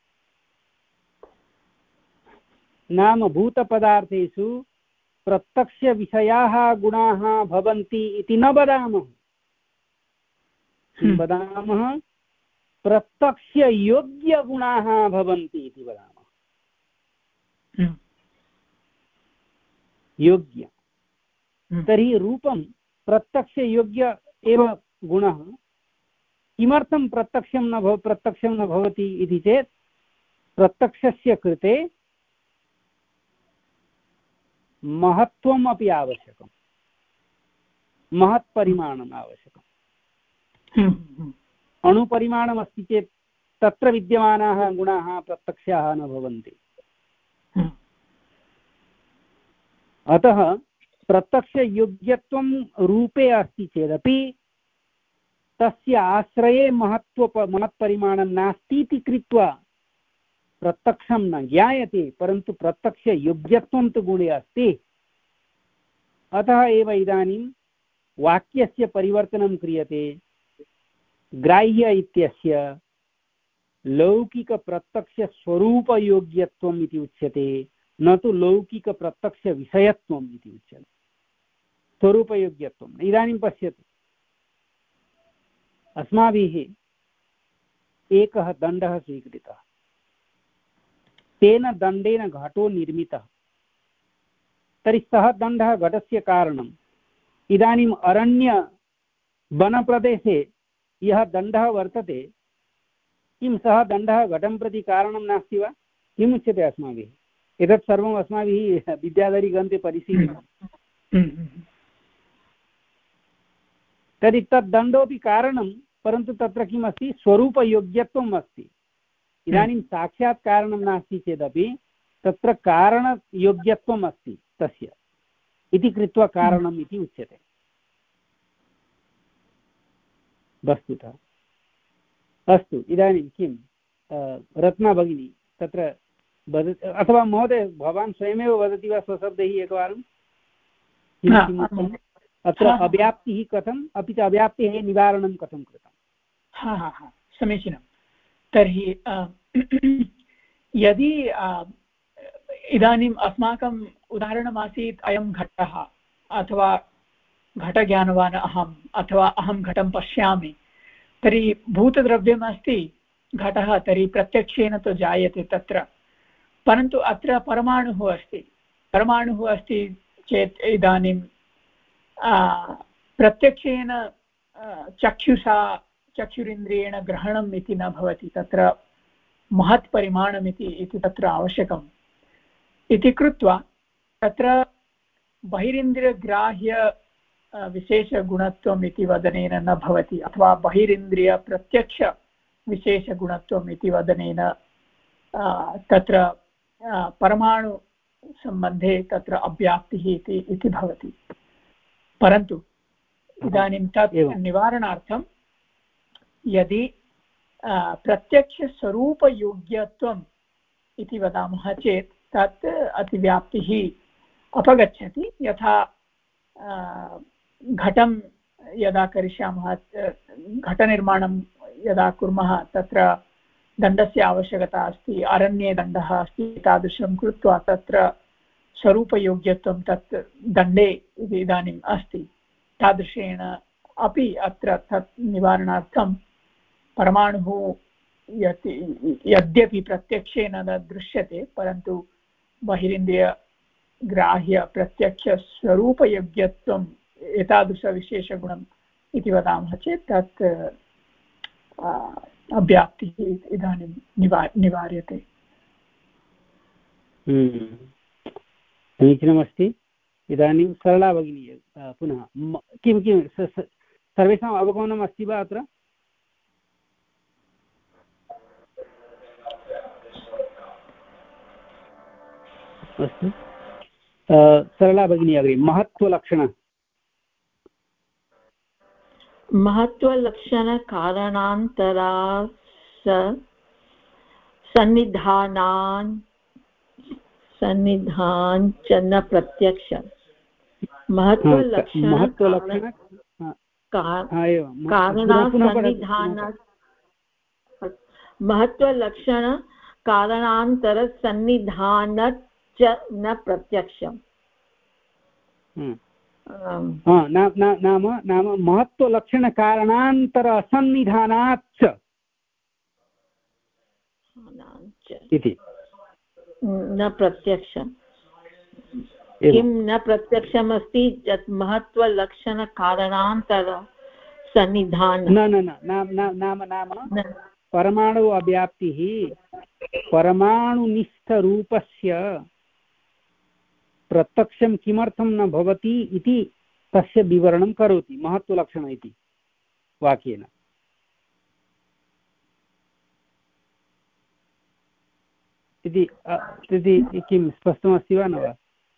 नाम भूतपदार्थेषु प्रत्यक्षविषयाः गुणाः भवन्ति इति न वदामः, किं वदामः, प्रत्यक्षयोग्यगुणाः भवन्ति इति वदामः। योग्य, तर्हि रूपं प्रत्यक्षयोग्य एव गुणः। किमर्थं प्रत्यक्षं न भव प्रत्यक्षं न भवति इति चेत् प्रत्यक्षस्य कृते महत्त्वम् अपि आवश्यकं, महत्परिमाणम् आवश्यकम्। अणुपरिमाणमस्ति चेत् तत्र विद्यमानाः गुणाः प्रत्यक्षाः न भवन्ति। अतः प्रत्यक्षयोग्यत्वं रूपे अस्ति चेदपि तस्य आश्रये महत्व महत्परिमाणं नास्ति इति कृत्वा प्रत्यक्षं न ज्ञायते, परन्तु प्रत्यक्षयोग्यत्वं तु गुणे अस्ति। अतः एव इदानीं वाक्यस्य परिवर्तनं क्रियते, ग्राह्य इत्यस्य लौकिकप्रत्यक्षस्वरूपयोग्यत्वम् इति उच्यते, न तु लौकिकप्रत्यक्षविषयत्वम् इति उच्यते। स्वरूपयोग्यत्वम्। इदानीं पश्यतु, अस्माभिः एकः दण्डः स्वीकृतः, तेन दण्डेन घटो निर्मितः। तर्हि सः दण्डः घटस्य कारणम्। इदानीम् अरण्य वनप्रदेशे यः दण्डः वर्तते, किं सः दण्डः घटं प्रति कारणं नास्ति वा? किमुच्यते अस्माभिः? एतत् सर्वम् अस्माभिः विद्याधरीग्रन्थे परिशीलितं। तर्हि तद् दण्डोऽपि कारणं, परन्तु तत्र किम् अस्ति? स्वरूपयोग्यत्वम् अस्ति। इदानीं साक्षात् कारणं नास्ति चेदपि तत्र कारणयोग्यत्वम् अस्ति तस्य, इति कृत्वा कारणम् इति उच्यते वस्तुतः। अस्तु, इदानीं किं रत्ना भगिनी तत्र वदति, अथवा महोदय भवान् स्वयमेव वदति वा स्वशब्दैः एकवारं? अत्र अव्याप्तिः कथम्, अपि च अव्याप्तेः निवारणं कथं कृतं? हा हा हा समीचीनं। तर्हि यदि इदानीम् अस्माकम् उदाहरणमासीत् अयं घटः अथवा घटज्ञानवान् अहम् अथवा अहं घटं पश्यामि, तर्हि भूतद्रव्यमस्ति घटः, तर्हि प्रत्यक्षेन तु जायते तत्र, परन्तु अत्र परमाणुः अस्ति। परमाणुः अस्ति चेत् इदानीं प्रत्यक्षेन चक्षुषा चक्षुरिन्द्रियेण ग्रहणम् इति न भवति, तत्र महत्परिमाणमिति इति तत्र आवश्यकम् इति कृत्वा तत्र बहिरिन्द्रियग्राह्य विशेषगुणत्वम् इति वदनेन न भवति, अथवा बहिरिन्द्रियप्रत्यक्षविशेषगुणत्वम् इति वदनेन तत्र परमाणुसम्बन्धे तत्र अव्याप्तिः इति इति भवति। परन्तु इदानीं तत् निवारणार्थं यदि प्रत्यक्षस्वरूपयोग्यत्वम् इति वदामः चेत् तत् अतिव्याप्तिः अपगच्छति। यथा घटं यदा करिष्यामः, घटनिर्माणं यदा कुर्मः, तत्र दण्डस्य आवश्यकता अस्ति, अरण्ये दण्डः अस्ति, तादृशं कृत्वा तत्र स्वरूपयोग्यत्वं तत् दण्डे इदानीम् अस्ति। तादृशेन अपि अत्र तत् निवारणार्थं परमाणुः यद्यपि प्रत्यक्षेन न दृश्यते, परन्तु बहिरिन्द्रिय ग्राह्यप्रत्यक्षस्वरूपयोग्यत्वम् एतादृशविशेषगुणम् इति वदामः चेत् तत् अव्याप्तिः इदानीं निवा निवार्यते। समीचीनमस्ति। इदानीं सरला भगिनी पुनः किं किं सर्वेषाम् अवगमनम् अस्ति वा अत्र? अस्तु, सरला भगिनी अग्रे। महत्त्वलक्षण महत्त्वलक्षणकारणान्तरा सन्निधानान् सन्निधाञ्च न प्रत्यक्षम्। महत्त्वलक्षण महत्त्वलक्षण कारणान्तरसन्निधानच्च न प्रत्यक्षम्। नाम नाम महत्त्वलक्षणकारणान्तर असन्निधानाच्च इति न प्रत्यक्षम्। किं न प्रत्यक्षम् अस्ति यत् महत्त्वलक्षणकारणान्तर सन्निधान न न नाम नाम परमाणु अव्याप्तिः परमाणुनिष्ठरूपस्य प्रत्यक्षं किमर्थं न भवति इति तस्य विवरणं करोति महत्त्वलक्षण इति वाक्येन। इति किं स्पष्टमस्ति वा न वा?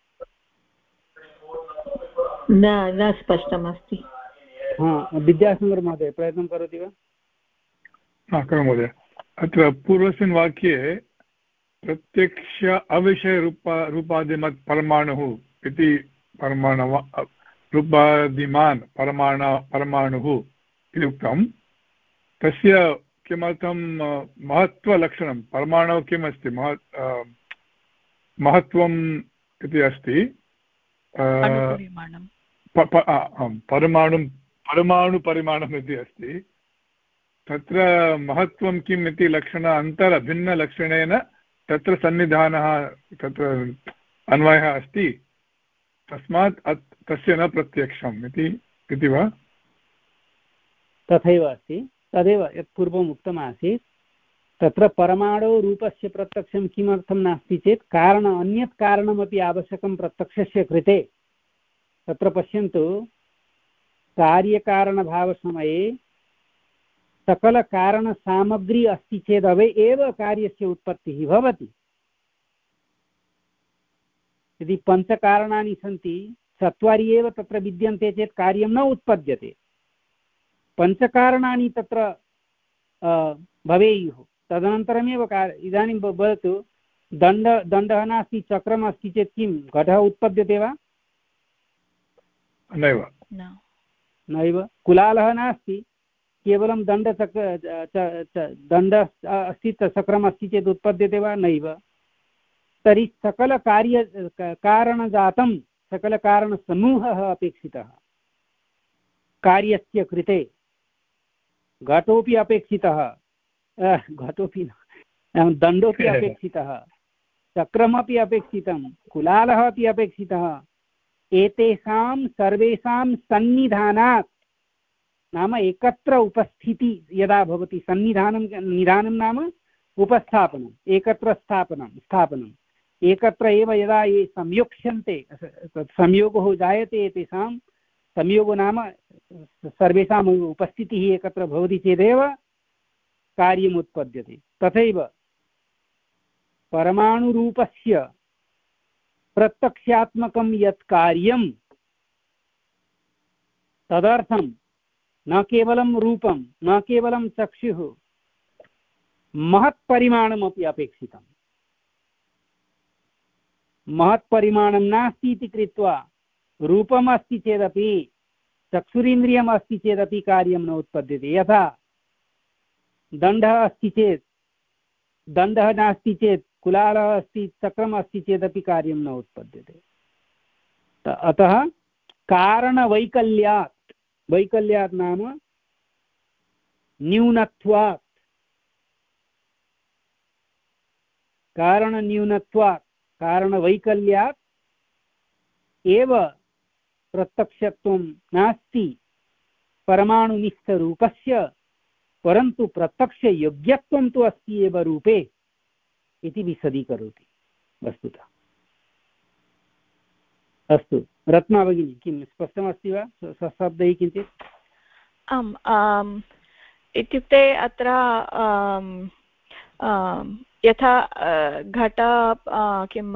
न न स्पष्टमस्ति। हा, विद्यासागर महोदय प्रयत्नं करोति वा? हा, करोमि महोदय। अत्र पूर्वस्मिन् वाक्ये प्रत्यक्ष अविषयरूप रूपादिमत् परमाणुः इति परमाणु रूपादिमान् परमाण परमाणुः इति उक्तं। तस्य किमर्थं महत्त्वलक्षणं परमाणुः किम् अस्ति? महत् महत्त्वम् इति अस्ति। परमाणु परमाणुपरिमाणम् इति अस्ति। तत्र महत्त्वं किम् इति लक्षण अन्तरभिन्नलक्षणेन तत्र सन्निधानः तत्र अन्वयः अस्ति। तस्मात् तस्य न प्रत्यक्षम् इति वा? तथैव अस्ति। तदेव यत् पूर्वम् उक्तमासीत्। तत्र परमाणुरूपस्य प्रत्यक्षं किमर्थं नास्ति चेत् कारण अन्यत् कारणमपि आवश्यकं प्रत्यक्षस्य कृते। तत्र पश्यन्तु, कार्यकारणभावसमये सकलकारणसामग्री अस्ति चेदवे एव कार्यस्य उत्पत्तिः भवति। यदि पञ्चकारणानि सन्ति, चत्वारि एव तत्र विद्यन्ते चेत् कार्यं न उत्पद्यते। पञ्चकारणानि तत्र भवेयुः, तदनन्तरमेव कार्य। इदानीं वदतु, दण्ड दण्डः नास्ति, चक्रम् अस्ति चेत् किं घटः उत्पद्यते वा? नैव नैव। कुलालः नास्ति, केवलं दण्डचक्र दण्ड अस्ति, चक्रम् अस्ति चेत् उत्पद्यते वा? नैव। तर्हि सकलकार्य कारणजातं सकलकारणसमूहः अपेक्षितः कार्यस्य कृते। घटोपि अपेक्षितः, घटोपि दण्डोपि अपेक्षितः, चक्रमपि अपेक्षितं, कुलालः अपि अपेक्षितः। एतेषां सर्वेषां सन्निधानात्, नाम एकत्र उपस्थिति यदा भवति, सन्निधानं निधानं नाम उपस्थापनम्, एकत्र स्थापनं स्थापनम् एकत्र एव यदा ये संयोक्ष्यन्ते, संयोगो जायते, एतेषां संयोगो नाम सर्वेषाम् उपस्थितिः एकत्र भवति चेदेव कार्यम् उत्पद्यते। तथैव परमाणुरूपस्य प्रत्यक्षात्मकं यत् कार्यं, तदर्थं न केवलं रूपं, न केवलं चक्षुः, महत्परिमाणमपि अपेक्षितम्। महत्परिमाणं नास्ति इति कृत्वा रूपम् अस्ति चेदपि, चक्षुरिन्द्रियम् अस्ति चेदपि कार्यं न उत्पद्यते। यथा दण्डः अस्ति चेत्, दण्डः नास्ति चेत्, कुलालः अस्ति, चक्रम् अस्ति चेदपि कार्यं न उत्पद्यते। अतः कारणवैकल्यात्, वैकल्यात् नाम न्यूनत्वात्, कारणन्यूनत्वात्, कारणवैकल्यात् एव प्रत्यक्षत्वं नास्ति परमाणुनिष्ठरूपस्य, परन्तु प्रत्यक्षयोग्यत्वं तु अस्ति एव रूपे इति विशदीकरोति वस्तुतः। अस्तु रत्ना भगिनी, किं स्पष्टमस्ति वा सशब्दैः किञ्चित्? आम् आम् इत्युक्ते अत्र यथा घट किं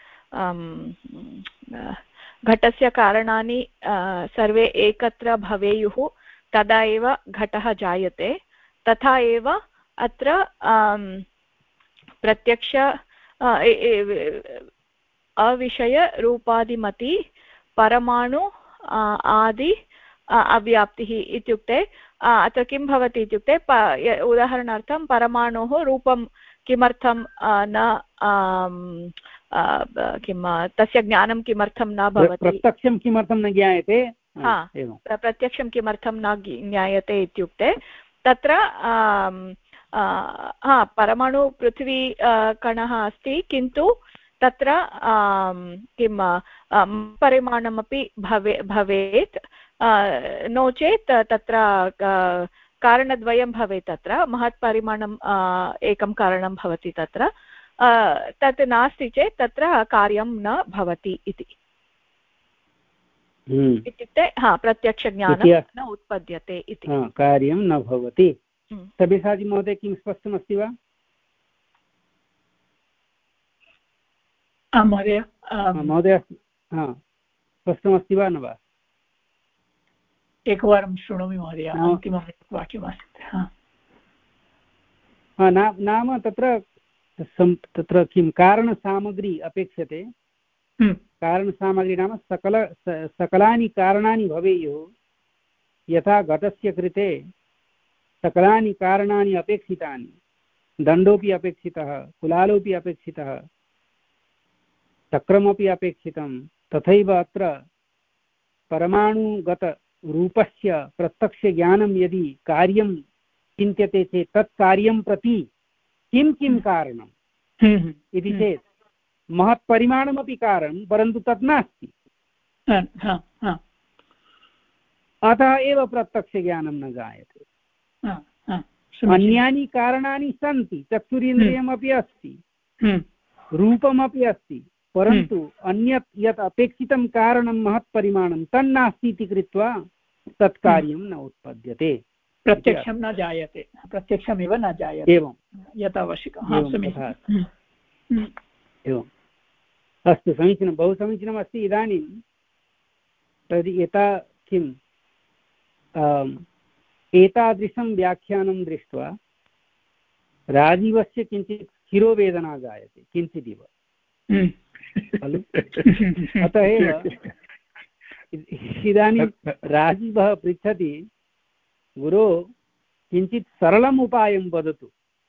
घटस्य कारणानि सर्वे एकत्र भवेयुः तदा एव घटः जायते, तथा एव अत्र प्रत्यक्ष अविषयरूपादिमति परमाणु आदि अव्याप्तिः इत्युक्ते अत्र किं भवति इत्युक्ते उदाहरणार्थं परमाणोः रूपं किमर्थं न किं तस्य ज्ञानं किमर्थं न भवति, प्रत्यक्षं किमर्थं न ज्ञायते, हा प्रत्यक्षं किमर्थं न ज्ञायते इत्युक्ते तत्र हा परमाणु पृथ्वी कणः अस्ति, किन्तु तत्र किं परिमाणमपि भवे भवेत्, नो चेत् तत्र कारणद्वयं भवेत्, तत्र महत् परिमाणम् एकं कारणं भवति, तत्र तत् नास्ति चेत् तत्र कार्यं न भवति इति। इत्युक्ते हा प्रत्यक्षज्ञानं न उत्पद्यते इति, कार्यं न भवति। सब्यसाची महोदय, किं स्पष्टमस्ति वा? महोदय महोदय स्पष्टमस्ति वा न वा? एकवारं शृणोमि महोदय, अन्तिमं वाक्यमस्ति। नाम तत्र तत्र किं कारणसामग्री अपेक्षते। कारणसामग्री नाम सकल सकलानि कारणानि भवेयुः। यथा घटस्य कृते सकलानि कारणानि अपेक्षितानि, दण्डोऽपि अपेक्षितः, कुलालोऽपि अपेक्षितः, चक्रमपि अपेक्षितं, तथैव अत्र परमाणुगतरूपस्य प्रत्यक्षज्ञानं यदि कार्यं चिन्त्यते चेत् तत् कार्यं प्रति किं किं कारणम् इति चेत् महत्परिमाणमपि कारणं, परन्तु तत् नास्ति, अतः एव प्रत्यक्षज्ञानं न जायते। अन्यानि कारणानि सन्ति, चक्षुरिन्द्रियमपि अस्ति, रूपमपि अस्ति, परन्तु अन्यत् यत् अपेक्षितं कारणं महत्परिमाणं तन्नास्ति इति कृत्वा तत् कार्यं न उत्पद्यते, प्रत्यक्षं न जायते, प्रत्यक्षमेव न जायते। एवं यत् आवश्यकम्। एवम् अस्तु, समीचीनं, बहु समीचीनमस्ति। इदानीं तर्हि यथा किम् एतादृशं व्याख्यानं दृष्ट्वा राजीवस्य किञ्चित् शिरोवेदना जायते, किञ्चिदिव खलु? अतः एव इदानीं राजीवः पृच्छति, गुरो किञ्चित् सरलम् उपायं वदतु,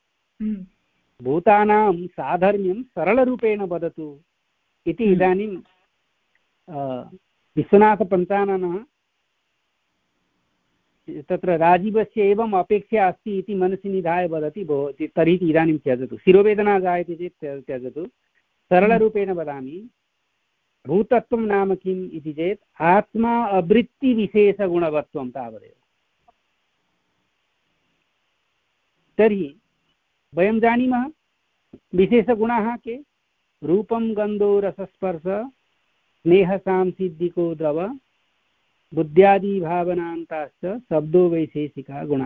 भूतानां साधर्म्यं सरलरूपेण वदतु इति इदानीं विश्वनाथपञ्चाननः तत्र राजीवस्य एवम् अपेक्षा अस्ति इति मनसि निधाय वदति, भो तर्हि इदानीं त्यजतु, शिरोवेदना जायते चेत् त्यजतु, सरलरूपेण वदामि। भूतत्वं नाम किम् इति चेत् आत्मा अवृत्तिविशेषगुणवत्वं तावदेव। तर्हि वयं जानीमः विशेषगुणाः के? रूपं गन्धो रसस्पर्श स्नेहसांसिद्धिको द्रव बुद्ध्यादि भावनान्ताश्च शब्दो वैशेषिका गुणा।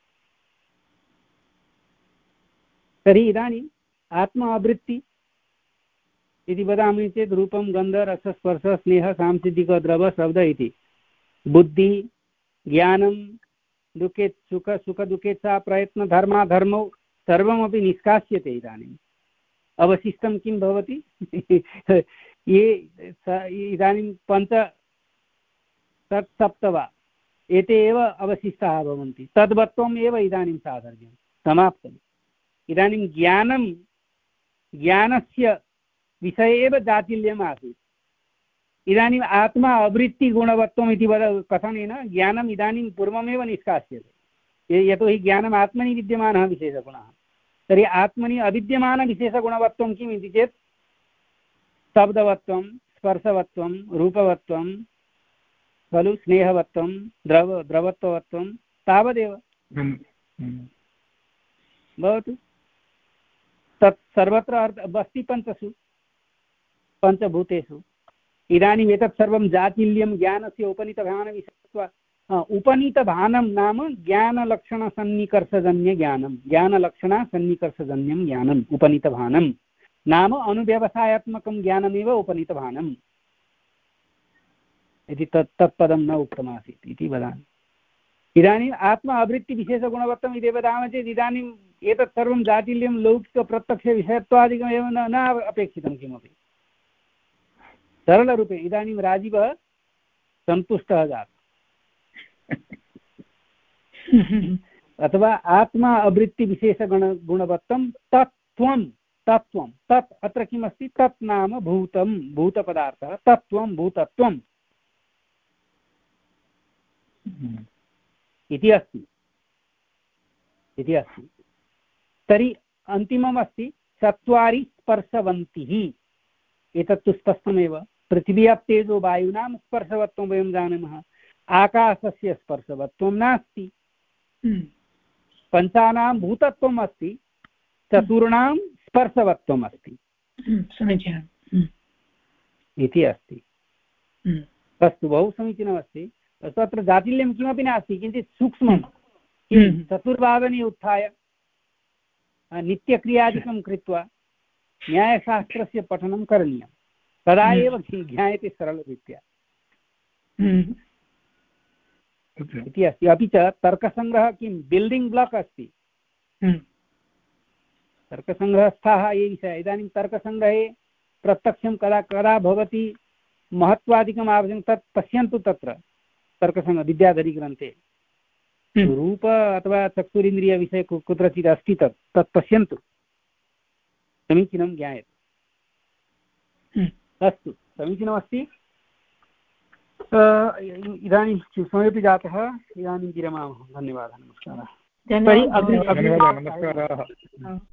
तर्हि इदानीम् आत्मा अवृत्ति इति वदामि चेत् रूपं गन्ध रसस्पर्श स्नेह सांसिद्धिको द्रव शब्द इति बुद्धि ज्ञानं दुःखे सुख सुख दुःखेच्छा प्रयत्न धर्मा धर्मौ सर्वमपि निष्कास्यते। इदानीम् अवशिष्टं किं भवति? ये इदानीं पञ्च षट् सप्त वा एते एव अवशिष्टाः भवन्ति, तद्वत्वम् एव इदानीं साधर्म्यं समाप्तम्। इदानीं ज्ञानं ज्ञानस्य विषये एव जातिल्यम् आसीत्, इदानीम् आत्मा अवृत्तिगुणवत्वम् इति वद कथनेन ज्ञानम् इदानीं पूर्वमेव निष्कास्यते, यतोहि ज्ञानम् आत्मनि विद्यमानः विशेषगुणः। तर्हि आत्मनि अविद्यमानविशेषगुणवत्वं किम् इति चेत् शब्दवत्वं स्पर्शवत्वं रूपवत्वं खलु स्नेहवत्वं द्रव द्रवत्ववत्वं तावदेव भवतु। तत् सर्वत्र अस्ति पञ्चसु पञ्चभूतेषु। इदानीम् एतत् सर्वं जातिल्यं ज्ञानस्य उपनीतभानविषयत्वा उपनीतभानं नाम ज्ञानलक्षणसन्निकर्षजन्यज्ञानं ज्ञानलक्षणसन्निकर्षजन्यं ज्ञानम् उपनीतभानं नाम अनुव्यवसायात्मकं ज्ञानमेव उपनीतभानम् इति तत् तत्पदं न उक्तमासीत् इति वदामि। इदानीम् आत्मा आवृत्तिविशेषगुणवत्तम् इति वदामः चेत् इदानीम् एतत् सर्वं जातिल्यं लौकिकप्रत्यक्षविषयत्वादिकमेव न न अपेक्षितं किमपि सरलरूपे। इदानीं राजीवः सन्तुष्टः जातः अथवा आत्मा आवृत्तिविशेषगुण गुणवत्तं तत्त्वं तत्त्वं तत् अत्र किमस्ति तत् नाम भूतं भूतपदार्थः तत्त्वं भूतत्वम् इति अस्ति इति अस्ति। तर्हि अन्तिमम् अस्ति चत्वारि स्पर्शवन्तिः। एतत्तु स्पष्टमेव। पृथिव्यां तेजो वायुनां स्पर्शवत्वं वयं जानीमः। आकाशस्य स्पर्शवत्वं नास्ति। पञ्चानां भूतत्वम् अस्ति चतुर्णां स्पर्शवत्वम् अस्ति समीचीनम् इति अस्ति। अस्तु बहु समीचीनमस्ति। अस्तु अत्र जातिल्यं किमपि नास्ति किञ्चित् सूक्ष्मं चतुर्वादने उत्थाय नित्यक्रियादिकं कृत्वा न्यायशास्त्रस्य पठनं करणीयं तदा एव ज्ञायते सरलरीत्या इति अस्ति। अपि च तर्कसङ्ग्रहः किं बिल्डिङ्ग् ब्लाक् अस्ति। तर्कसङ्ग्रहस्थाः ये विषयाः इदानीं तर्कसङ्ग्रहे प्रत्यक्षं कदा कदा भवति महत्त्वादिकम् आवश्यकं तत् पश्यन्तु। तत्र तर्कसङ्ग्रह विद्याधरीग्रन्थे रूप अथवा चक्षुरिन्द्रियविषये कुत्रचित् अस्ति तत् तत् पश्यन्तु समीचीनं ज्ञायते। अस्तु समीचीनमस्ति। इदानीं समयोपि जातः। इदानीं विरमामः। धन्यवादः नमस्कारः। धन्यवादः नमस्कारः।